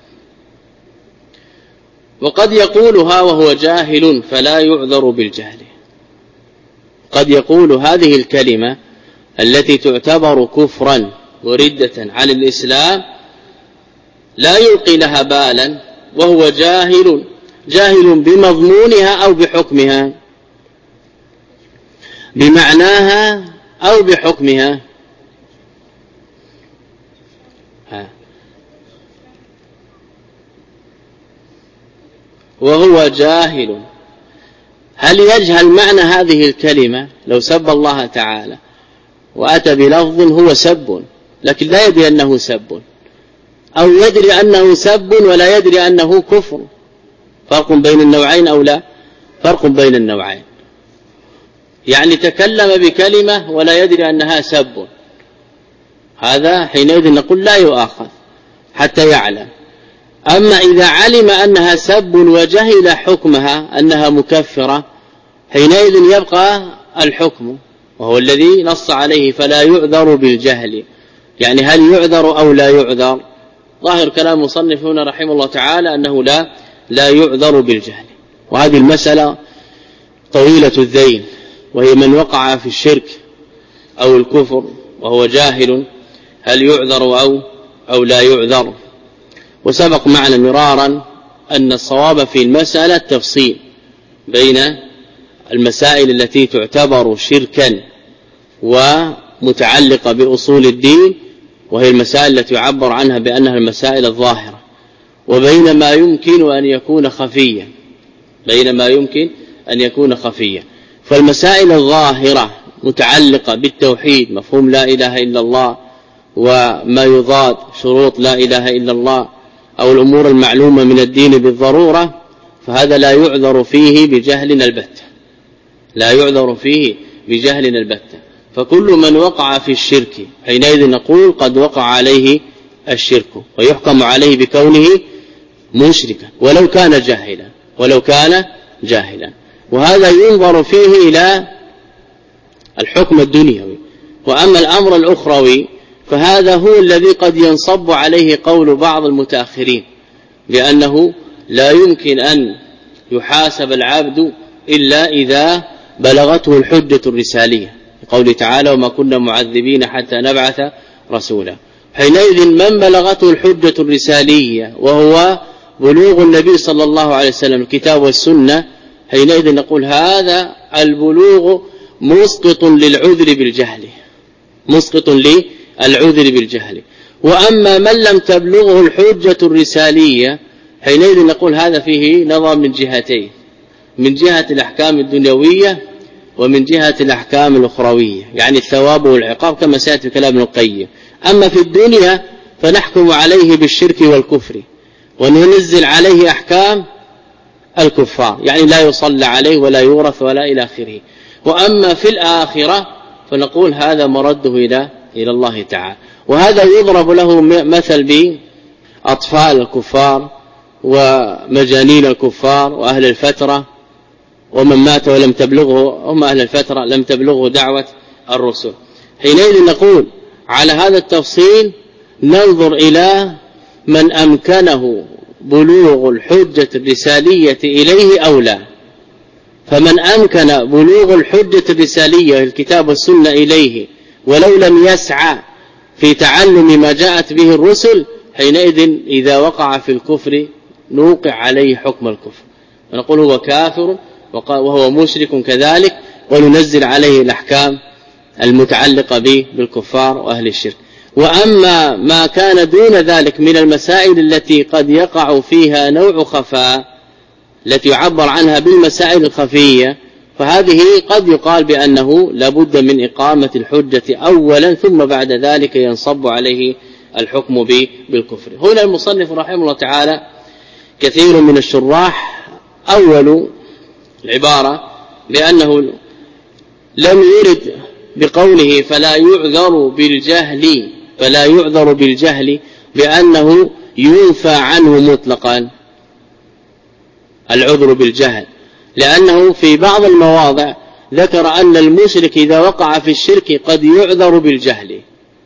وقد يقولها وهو جاهل فلا يعذر بالجهل. قد يقول هذه الكلمة التي تعتبر كفرا وردة عن الإسلام لا يلقي لها بالا وهو جاهل، جاهل بمضمونها أو بحكمها، بمعناها أو بحكمها. ها. وهو جاهل، هل يجهل معنى هذه الكلمة؟ لو سب الله تعالى وأتى بلفظ هو سب لكن لا يدري أنه سب، أو يدري أنه سب ولا يدري أنه كفر، فرق بين النوعين أو لا؟ فرق بين النوعين. يعني تكلم بكلمة ولا يدري أنها سب، هذا حينئذ نقول لا يؤاخذ حتى يعلم. أما إذا علم أنها سب وجهل حكمها أنها مكفرة، حينئذ يبقى الحكم وهو الذي نص عليه فلا يعذر بالجهل. يعني هل يعذر أو لا يعذر؟ ظاهر كلام مصنف هنا رحمه الله تعالى أنه لا لا يعذر بالجهل. وهذه المسألة طويلة الذيل، وهي من وقع في الشرك أو الكفر وهو جاهل هل يعذر أو أو لا يعذر. وسبق معنا مرارا أن الصواب في المسألة تفصيل بين المسائل التي تعتبر شركا ومتعلقة بأصول الدين، وهي المسائل التي يعبر عنها بأنها المسائل الظاهرة، وبين ما يمكن أن يكون خفيا، بين ما يمكن أن يكون خفيا. فالمسائل الظاهرة متعلقة بالتوحيد، مفهوم لا إله إلا الله وما يضاد شروط لا إله إلا الله، أو الأمور المعلومة من الدين بالضرورة، فهذا لا يعذر فيه بجهل البتة، لا يعذر فيه بجهل البتة. فكل من وقع في الشرك حينئذ نقول قد وقع عليه الشرك ويحكم عليه بكونه مشركا ولو كان جاهلا، ولو كان جاهلا. وهذا ينظر فيه إلى الحكم الدنيوي. وأما الأمر الأخروي فهذا هو الذي قد ينصب عليه قول بعض المتأخرين بأنه لا يمكن أن يحاسب العبد إلا إذا بلغته الحجة الرسالية، قوله تعالى وما كنا معذبين حتى نبعث رسولا. حينئذ من بلغته الحجة الرسالية وهو بلوغ النبي صلى الله عليه وسلم الكتاب والسنة، حينئذ نقول هذا البلوغ مسقط للعذر بالجهل، مسقط للعذر بالجهل. وأما من لم تبلغه الحجة الرسالية حينئذ نقول هذا فيه نظر من جهتين، من جهة الأحكام الدنيوية ومن جهة الأحكام الأخروية، يعني الثواب والعقاب كما سيأتي كلام ابن القيم. أما في الدنيا فنحكم عليه بالشرك والكفر وننزل عليه أحكام الكفار، يعني لا يصلى عليه ولا يورث ولا إلى آخره. وأما في الآخرة فنقول هذا مرده إلى إلى الله تعالى. وهذا يضرب له مثل بأطفال الكفار ومجانين الكفار وأهل الفترة، ومن مات ولم تبلغه، هم أهل الفترة لم تبلغه دعوة الرسل. حينئذ نقول على هذا التفصيل ننظر إلى من أمكنه بلوغ الحجة الرسالية إليه أو لا. فمن أمكن بلوغ الحجة الرسالية الكتاب والسنة إليه ولو لم يسعى في تعلم ما جاءت به الرسل، حينئذ إذا وقع في الكفر نوقع عليه حكم الكفر ونقول هو كافر وهو مشرك كذلك، وننزل عليه الأحكام المتعلقة به بالكفار وأهل الشرك. وأما ما كان دون ذلك من المسائل التي قد يقع فيها نوع خفاء التي يعبر عنها بالمسائل الخفية، فهذه قد يقال بأنه لابد من إقامة الحجة أولا ثم بعد ذلك ينصب عليه الحكم بالكفر. هنا المصنف رحمه الله تعالى كثير من الشراح أول العبارة بأنه لم يرد بقوله فلا يعذر بالجهل فلا يعذر بالجهل بأنه ينفى عنه مطلقا العذر بالجهل، لأنه في بعض المواضع ذكر أن المشرك إذا وقع في الشرك قد يعذر بالجهل،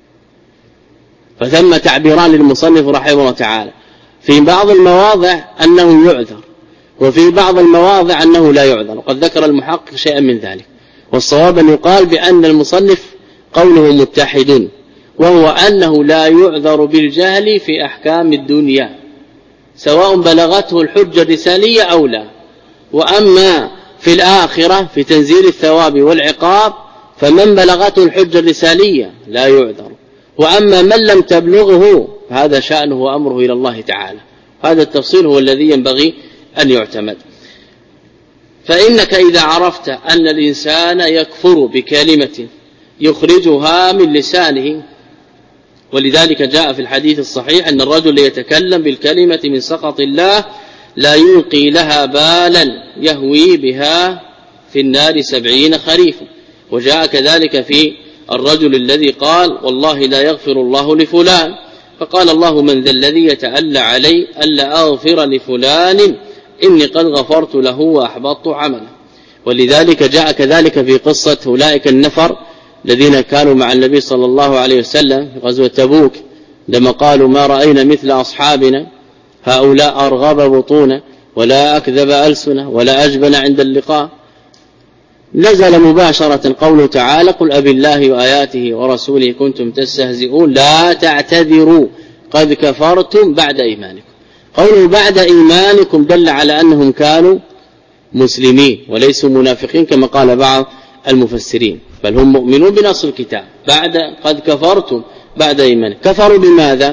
فثم تعبيران للمصنف رحمه الله تعالى، في بعض المواضع أنه يعذر وفي بعض المواضع أنه لا يعذر، وقد ذكر المحقق شيئا من ذلك. والصواب أن يقال بأن المصنف قوله متحد، وهو أنه لا يعذر بالجهل في أحكام الدنيا سواء بلغته الحجة الرسالية أو لا. وأما في الآخرة في تنزيل الثواب والعقاب فمن بلغته الحجة الرسالية لا يعذر، وأما من لم تبلغه هذا شأنه وأمره إلى الله تعالى. هذا التفصيل هو الذي ينبغي أن يعتمد. فإنك إذا عرفت أن الإنسان يكفر بكلمة يخرجها من لسانه، ولذلك جاء في الحديث الصحيح أن الرجل يتكلم بالكلمة من سخط الله لا يلقي لها بالا يهوي بها في النار سبعين خريفا. وجاء كذلك في الرجل الذي قال والله لا يغفر الله لفلان، فقال الله من ذا الذي يتألى علي ألا أغفر لفلان إني قد غفرت له وأحبطت عمله. ولذلك جاء كذلك في قصة أولئك النفر الذين كانوا مع النبي صلى الله عليه وسلم في غزوة تبوك، لما قالوا ما رأينا مثل أصحابنا هؤلاء أرغب بطونا ولا أكذب ألسنا ولا أجبن عند اللقاء، نزل مباشرة قوله تعالى قل أبي الله وآياته ورسوله كنتم تستهزئون لا تعتذروا قد كفرتم بعد إيمانكم. قوله بعد إيمانكم دل على أنهم كانوا مسلمين وليسوا منافقين كما قال بعض المفسرين، بل هم مؤمنون بنص الكتاب. بعد قد كفرتم بعد إيمان، كفروا بماذا؟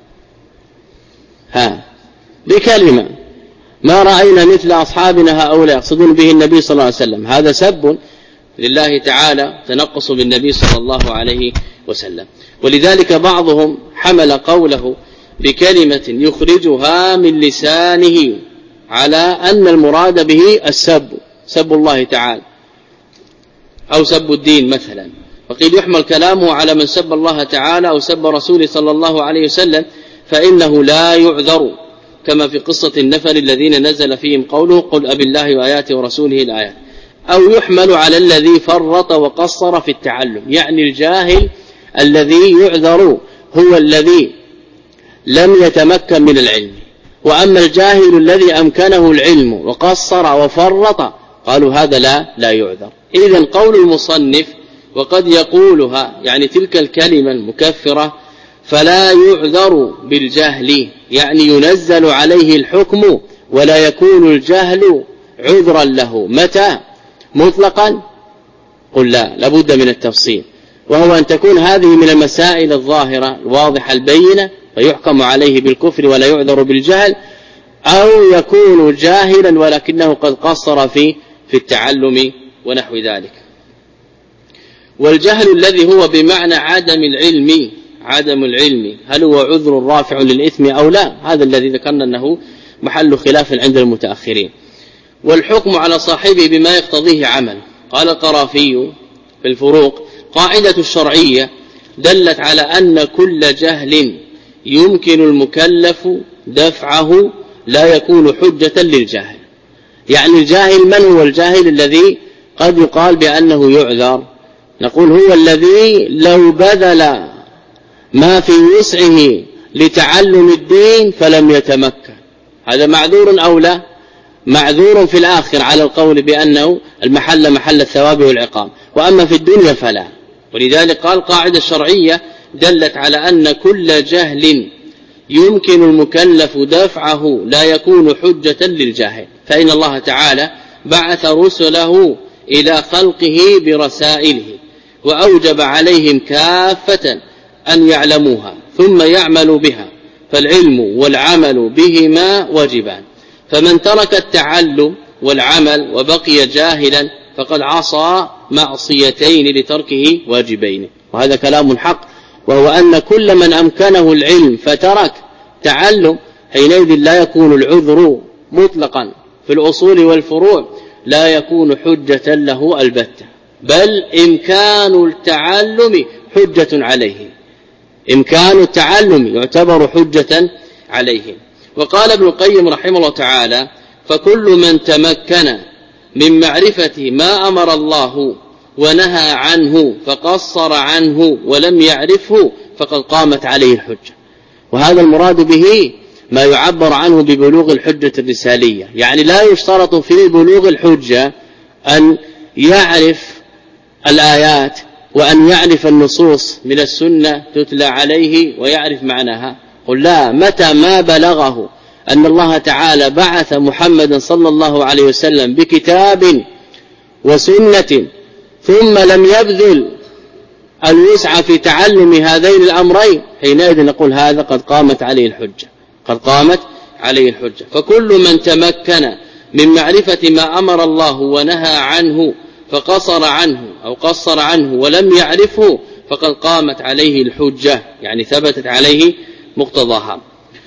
ها بكلمة ما رأينا مثل أصحابنا هؤلاء، يقصدون به النبي صلى الله عليه وسلم. هذا سب لله تعالى، تنقص بالنبي صلى الله عليه وسلم. ولذلك بعضهم حمل قوله بكلمة يخرجها من لسانه على أن المراد به السب، سب الله تعالى أو سب الدين مثلا، وقيل يحمل كلامه على من سب الله تعالى أو سب رسوله صلى الله عليه وسلم فإنه لا يعذر، كما في قصة النفر الذين نزل فيهم قوله قل أبي الله وآياته ورسوله الآيات. أو يحمل على الذي فرط وقصر في التعلم، يعني الجاهل الذي يعذر هو الذي لم يتمكن من العلم، وأما الجاهل الذي أمكنه العلم وقصر وفرط قالوا هذا لا لا يعذر. إذن قول المصنف وقد يقولها يعني تلك الكلمة المكفرة فلا يعذر بالجهل، يعني ينزل عليه الحكم ولا يكون الجهل عذرا له. متى؟ مطلقا؟ قل لا، لابد من التفصيل، وهو أن تكون هذه من المسائل الظاهرة الواضحة البينة فيحكم عليه بالكفر ولا يعذر بالجهل، أو يكون جاهلا ولكنه قد قصر في في التعلم ونحو ذلك. والجهل الذي هو بمعنى عدم العلم، عدم العلم هل هو عذر رافع للإثم أو لا؟ هذا الذي ذكرنا أنه محل خلاف عند المتأخرين. والحكم على صاحبه بما يقتضيه عمل. قال القرافي في الفروق قاعدة الشرعية دلت على أن كل جهل يمكن المكلف دفعه لا يكون حجة للجاهل. يعني الجاهل من هو الجاهل الذي قد يقال بأنه يعذر؟ نقول هو الذي لو بذل ما في وسعه لتعلم الدين فلم يتمكن، هذا معذور أو لا؟ معذور في الآخر على القول بأنه المحل محل الثواب والعقاب، وأما في الدنيا فلا. ولذلك قال قاعدة شرعية دلت على أن كل جهل يمكن المكلف دفعه لا يكون حجة للجاهل، فإن الله تعالى بعث رسله إلى خلقه برسائله وأوجب عليهم كافة أن يعلموها ثم يعملوا بها، فالعلم والعمل بهما واجبان، فمن ترك التعلم والعمل وبقي جاهلا فقد عصى معصيتين لتركه واجبين. وهذا كلام حق، وهو أن كل من أمكنه العلم فترك تعلم حينئذ لا يكون العذر مطلقا في الأصول والفروع، لا يكون حجة له البتة، بل إمكان التعلم حجة عليه، إمكان التعلم يعتبر حجة عليه. وقال ابن القيم رحمه الله تعالى: فكل من تمكن من معرفة ما أمر الله ونهى عنه فقصر عنه ولم يعرفه فقد قامت عليه الحجة. وهذا المراد به ما يعبر عنه ببلوغ الحجة الرسالية، يعني لا يشترط في بلوغ الحجة أن يعرف الآيات وأن يعرف النصوص من السنة تتلى عليه ويعرف معناها. قل لا، متى ما بلغه أن الله تعالى بعث محمدا صلى الله عليه وسلم بكتاب وسنة ثم لم يبذل الوسع في تعلم هذين الأمرين، حينئذ نقول هذا قد قامت عليه الحجة، قد قامت عليه الحجة. فكل من تمكن من معرفة ما أمر الله ونهى عنه فقصر عنه أو قصر عنه ولم يعرفه فقد قامت عليه الحجة، يعني ثبتت عليه مقتضاها.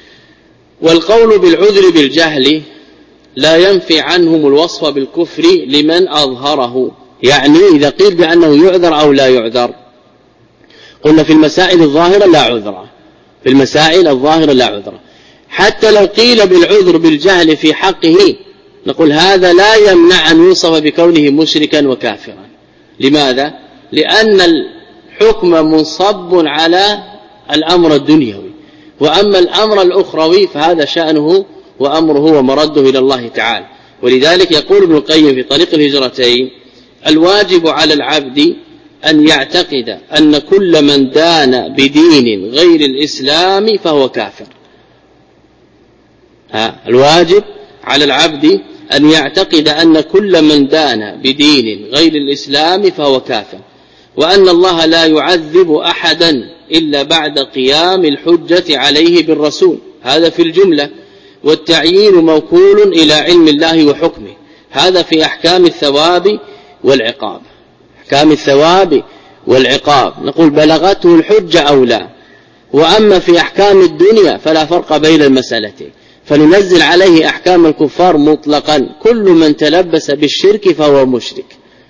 والقول بالعذر بالجهل لا ينفي عنهم الوصف بالكفر لمن أظهره، يعني إذا قيل بأنه يعذر أو لا يعذر، قلنا في المسائل الظاهرة لا عذر، في المسائل الظاهرة لا عذر. حتى لو قيل بالعذر بالجهل في حقه نقول هذا لا يمنع أن يوصف بكونه مشركا وكافرا. لماذا؟ لأن الحكم منصب على الأمر الدنيوي، وأما الأمر الأخروي فهذا شأنه وأمره ومرده إلى الله تعالى. ولذلك يقول ابن القيم في طريق الهجرتين: الواجب على العبد أن يعتقد أن كل من دان بدين غير الإسلام فهو كافر. ها الواجب على العبد أن يعتقد أن كل من دان بدين غير الإسلام فهو كافر، وأن الله لا يعذب أحدا إلا بعد قيام الحجة عليه بالرسول، هذا في الجملة. والتعيين موكول إلى علم الله وحكمه، هذا في أحكام الثواب والعقاب. أحكام الثواب والعقاب نقول بلغته الحجة أو لا. وأما في أحكام الدنيا فلا فرق بين المسألتين، فننزل عليه أحكام الكفار مطلقا. كل من تلبس بالشرك فهو مشرك،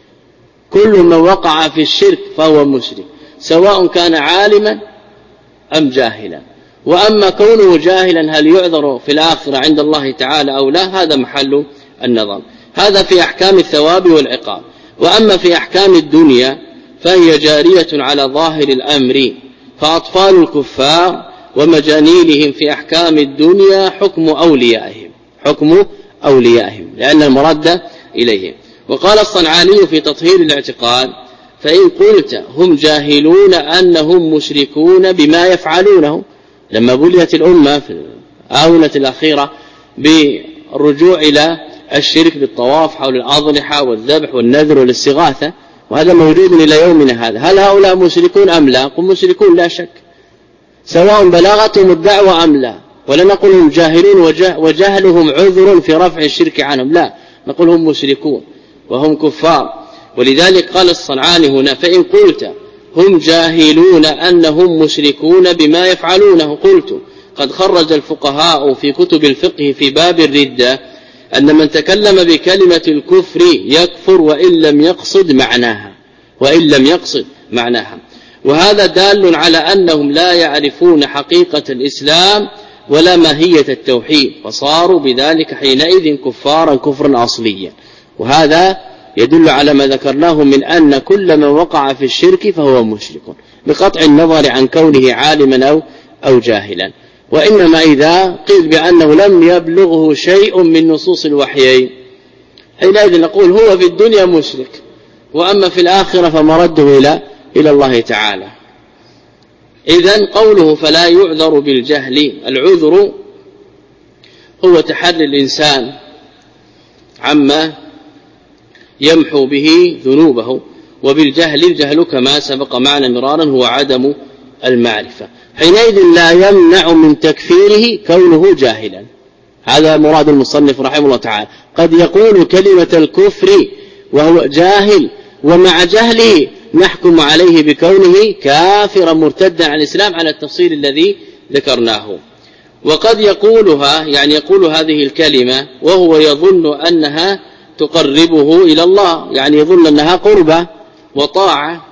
كل من وقع في الشرك فهو مشرك، سواء كان عالما أم جاهلا. وأما كونه جاهلا هل يعذر في الآخرة عند الله تعالى أو لا، هذا محل النظر. هذا في أحكام الثواب والعقاب. وأما في أحكام الدنيا فهي جارية على ظاهر الأمر، فأطفال الكفار ومجانينهم في أحكام الدنيا حكم أوليائهم، حكم أوليائهم لأن المرد إليهم. وقال الصنعاني في تطهير الاعتقاد: فإن قلت هم جاهلون أنهم مشركون بما يفعلونه، لما بليت الأمة في الآونة الأخيرة بالرجوع إلى الشرك بالطواف حول الأضرحة والذبح والنذر والاستغاثة، وهذا موجود إلى يومنا هذا، هل هؤلاء مشركون أم لا؟ هم مشركون لا شك، سواء بلغتهم الدعوة أم لا. ولا نقول هم جاهلون وجهلهم عذر في رفع الشرك عنهم، لا، نقول هم مشركون وهم كفار. ولذلك قال الصنعاني هنا: فإن قلت هم جاهلون أنهم مشركون بما يفعلونه، قلت قد خرج الفقهاء في كتب الفقه في باب الردة أن من تكلم بكلمة الكفر يكفر وإن لم يقصد معناها، وإن لم يقصد معناها. وهذا دال على أنهم لا يعرفون حقيقة الإسلام ولا ماهية التوحيد، فصاروا بذلك حينئذ كفارا كفرا أصليا. وهذا يدل على ما ذكرناه من أن كل من وقع في الشرك فهو مشرك، بقطع النظر عن كونه عالما أو, أو جاهلا. وإنما إذا قيل بأنه لم يبلغه شيء من نصوص الوحيين حينئذ نقول هو في الدنيا مشرك، وأما في الآخرة فمرده إلى إلى الله تعالى. إذن قوله فلا يعذر بالجهل، العذر هو تحري الإنسان عما يمحو به ذنوبه، وبالجهل الجهل كما سبق معنا مرارا هو عدم المعرفة، حينئذ لا يمنع من تكفيره كونه جاهلا. هذا مراد المصنف رحمه الله تعالى، قد يقول كلمة الكفر وهو جاهل، ومع جهله نحكم عليه بكونه كافرا مرتدا عن الإسلام على التفصيل الذي ذكرناه. وقد يقولها يعني يقول هذه الكلمة وهو يظن أنها تقربه إلى الله، يعني يظن أنها قربة وطاعة،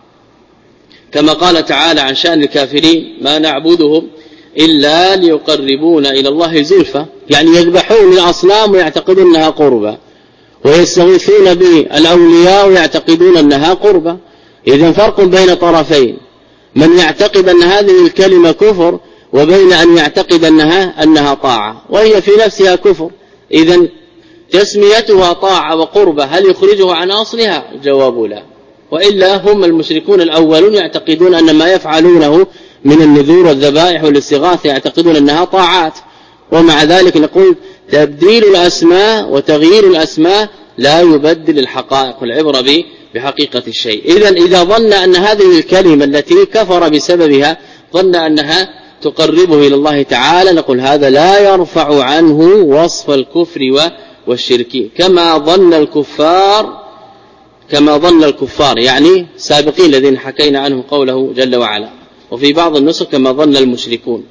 كما قال تعالى عن شأن الكافرين ما نعبدهم إلا ليقربونا إلى الله زلفى، يعني يذبحون الأصنام ويعتقدون أنها قربة، ويستغيثون بالأولياء ويعتقدون أنها قربة. إذن فرق بين طرفين، من يعتقد أن هذه الكلمة كفر، وبين أن يعتقد أنها أنها طاعة وهي في نفسها كفر. إذن تسميتها طاعة وقربة هل يخرجه عن أصلها؟ جواب لا، وإلا هم المشركون الأولون يعتقدون أن ما يفعلونه من النذور والذبائح والاستغاثة يعتقدون أنها طاعات، ومع ذلك نقول تبديل الأسماء وتغيير الأسماء لا يبدل الحقائق، والعبرة بحقيقة الشيء. إذن إذا ظن أن هذه الكلمة التي كفر بسببها ظن أنها تقربه إلى الله تعالى، نقول هذا لا يرفع عنه وصف الكفر والشرك، كما ظن الكفار كما ظن الكفار يعني سابقين الذين حكينا عنهم قوله جل وعلا، وفي بعض النسخ كما ظن المشركون.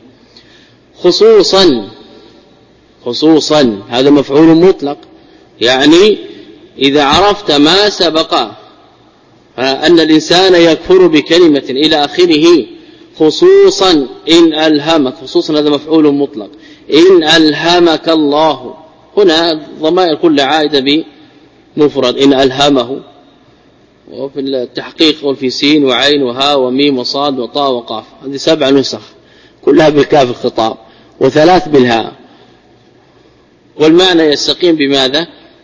خصوصا خصوصا هذا مفعول مطلق، يعني إذا عرفت ما سبق أن الإنسان يكفر بكلمة إلى آخره، خصوصا إن ألهمك، خصوصا هذا مفعول مطلق، إن ألهمك الله، هنا ضمائر كل عائدة بمفرد إن ألهمه، وفي التحقيق قول في سين وعين وهاء وميم وصاد وطاء وقاف، هذه سبع نسخ كلها بالكاف الخطاب وثلاث بالهاء، والمعنى يستقيم بماذا؟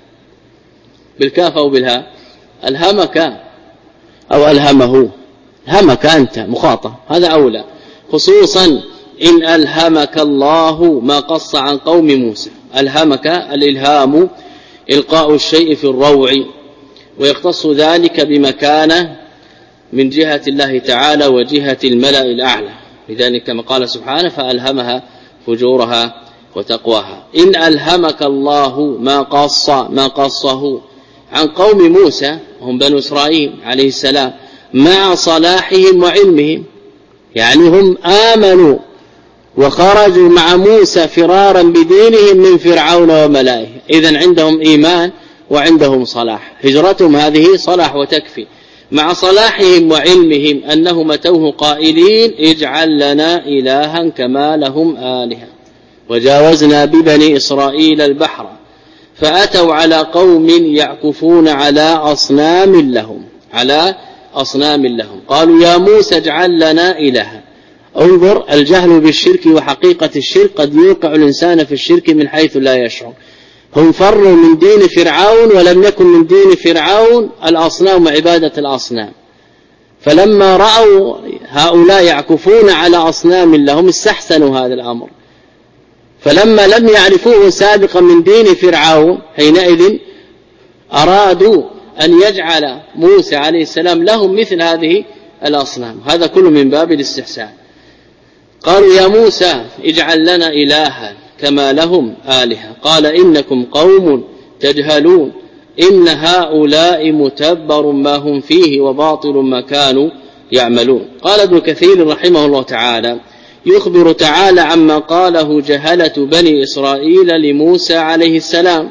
بالكاف أو بالهاء. ألهمك أو ألهمه، ألهمك أنت مخاطب هذا أولى. خصوصا إن ألهمك الله ما قص عن قوم موسى، ألهمك الإلهام إلقاء الشيء في الروع، ويختص ذلك بمكانه من جهة الله تعالى وجهة الملأ الأعلى، لذلك كما قال سبحانه فألهمها فجورها وتقواها. إن ألهمك الله ما قص ما قصه عن قوم موسى هم بنو إسرائيل عليه السلام مع صلاحهم وعلمهم، يعني هم آمنوا وخرجوا مع موسى فرارا بدينهم من فرعون وملائه، إذن عندهم إيمان وعندهم صلاح، هجرتهم هذه صلاح وتكفي، مع صلاحهم وعلمهم أنهم أتوه قائلين اجعل لنا إلها كما لهم آلهة. وجاوزنا ببني إسرائيل البحر فأتوا على قوم يعكفون على أصنام لهم على أصنام لهم قالوا يا موسى اجعل لنا إلها. انظر الجهل بالشرك وحقيقة الشرك قد يوقع الإنسان في الشرك من حيث لا يشعر. هم فروا من دين فرعون، ولم يكن من دين فرعون الأصنام وعبادة الأصنام، فلما رأوا هؤلاء يعكفون على أصنام لهم استحسنوا هذا الأمر، فلما لم يعرفوه سابقا من دين فرعون حينئذ أرادوا أن يجعل موسى عليه السلام لهم مثل هذه الأصنام، هذا كله من باب الاستحسان. قالوا يا موسى اجعل لنا إلها كما لهم آلهة قال إنكم قوم تجهلون إن هؤلاء متبر ما هم فيه وباطل ما كانوا يعملون. قال ابن كثير رحمه الله تعالى يخبر تعالى عما قاله جهلة بني إسرائيل لموسى عليه السلام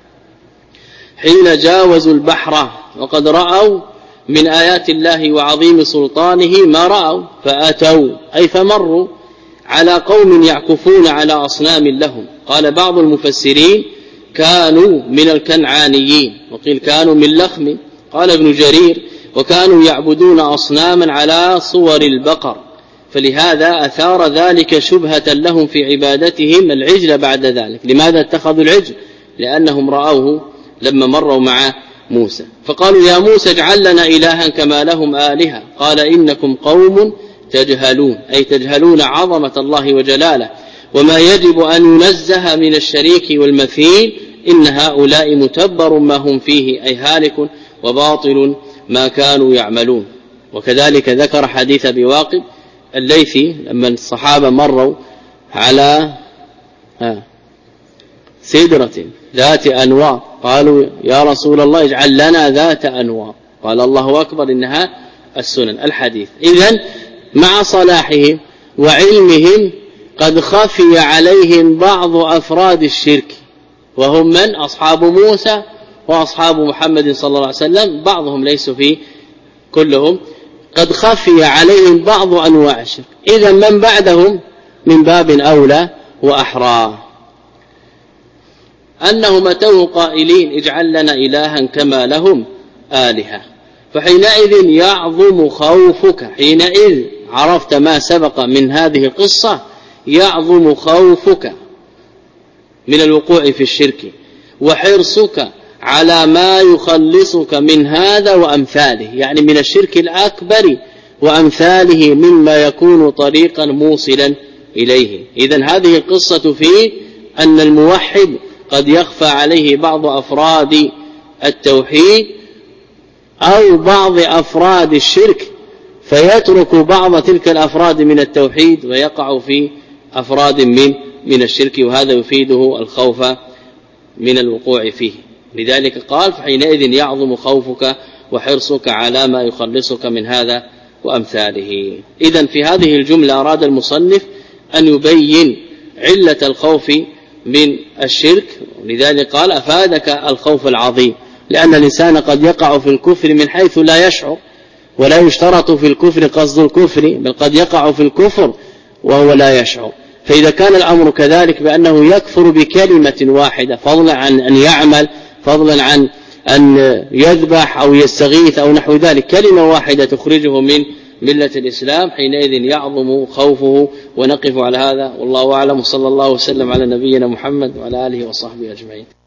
حين جاوزوا البحر وقد رأوا من آيات الله وعظيم سلطانه ما رأوا، فأتوا أي فمروا على قوم يعكفون على أصنام لهم. قال بعض المفسرين كانوا من الكنعانيين، وقيل كانوا من لخم. قال ابن جرير وكانوا يعبدون أصناما على صور البقر، فلهذا أثار ذلك شبهة لهم في عبادتهم العجل بعد ذلك. لماذا اتخذوا العجل؟ لأنهم رأوه لما مروا مع موسى فقالوا يا موسى اجعل لنا إلها كما لهم آلهة قال إنكم قوم تجهلون أي تجهلون عظمة الله وجلاله وما يجب أن ينزه من الشريك والمثيل إن هؤلاء متبر ما هم فيه أي هالك وباطل ما كانوا يعملون. وكذلك ذكر حديث أبي واقد الليثي لما الصحابة مروا على سدرة ذات أنوار قالوا يا رسول الله اجعل لنا ذات أنوار قال الله أكبر إنها السنن الحديث. إذن مع صلاحهم وعلمهم قد خفي عليهم بعض أفراد الشرك وهم من أصحاب موسى وأصحاب محمد صلى الله عليه وسلم بعضهم ليسوا فيه كلهم قد خفي عليهم بعض أنواع الشرك. إذن من بعدهم من باب أولى وأحرى أنهم أتوا قائلين اجعل لنا إلها كما لهم آلهة فحينئذ يعظم خوفك حينئذ عرفت ما سبق من هذه القصة يعظم خوفك من الوقوع في الشرك وحرصك على ما يخلصك من هذا وأمثاله يعني من الشرك الأكبر وأمثاله مما يكون طريقا موصلا إليه. إذن هذه القصة في أن الموحد قد يخفى عليه بعض أفراد التوحيد أو بعض أفراد الشرك فيترك بعض تلك الأفراد من التوحيد ويقع في أفراد من من الشرك وهذا يفيده الخوف من الوقوع فيه. لذلك قال فحينئذ يعظم خوفك وحرصك على ما يخلصك من هذا وأمثاله. إذن في هذه الجملة أراد المصنف أن يبين علة الخوف من الشرك لذلك قال أفادك الخوف العظيم لأن الإنسان قد يقع في الكفر من حيث لا يشعر ولا يشترط في الكفر قصد الكفر بل قد يقع في الكفر وهو لا يشعر. فإذا كان الأمر كذلك بأنه يكفر بكلمة واحدة فضلا عن أن يعمل فضلا عن أن يذبح أو يستغيث أو نحو ذلك كلمة واحدة تخرجه من ملة الإسلام حينئذ يعظم خوفه. ونقف على هذا والله أعلم صلى الله وسلم على نبينا محمد وعلى آله وصحبه أجمعين.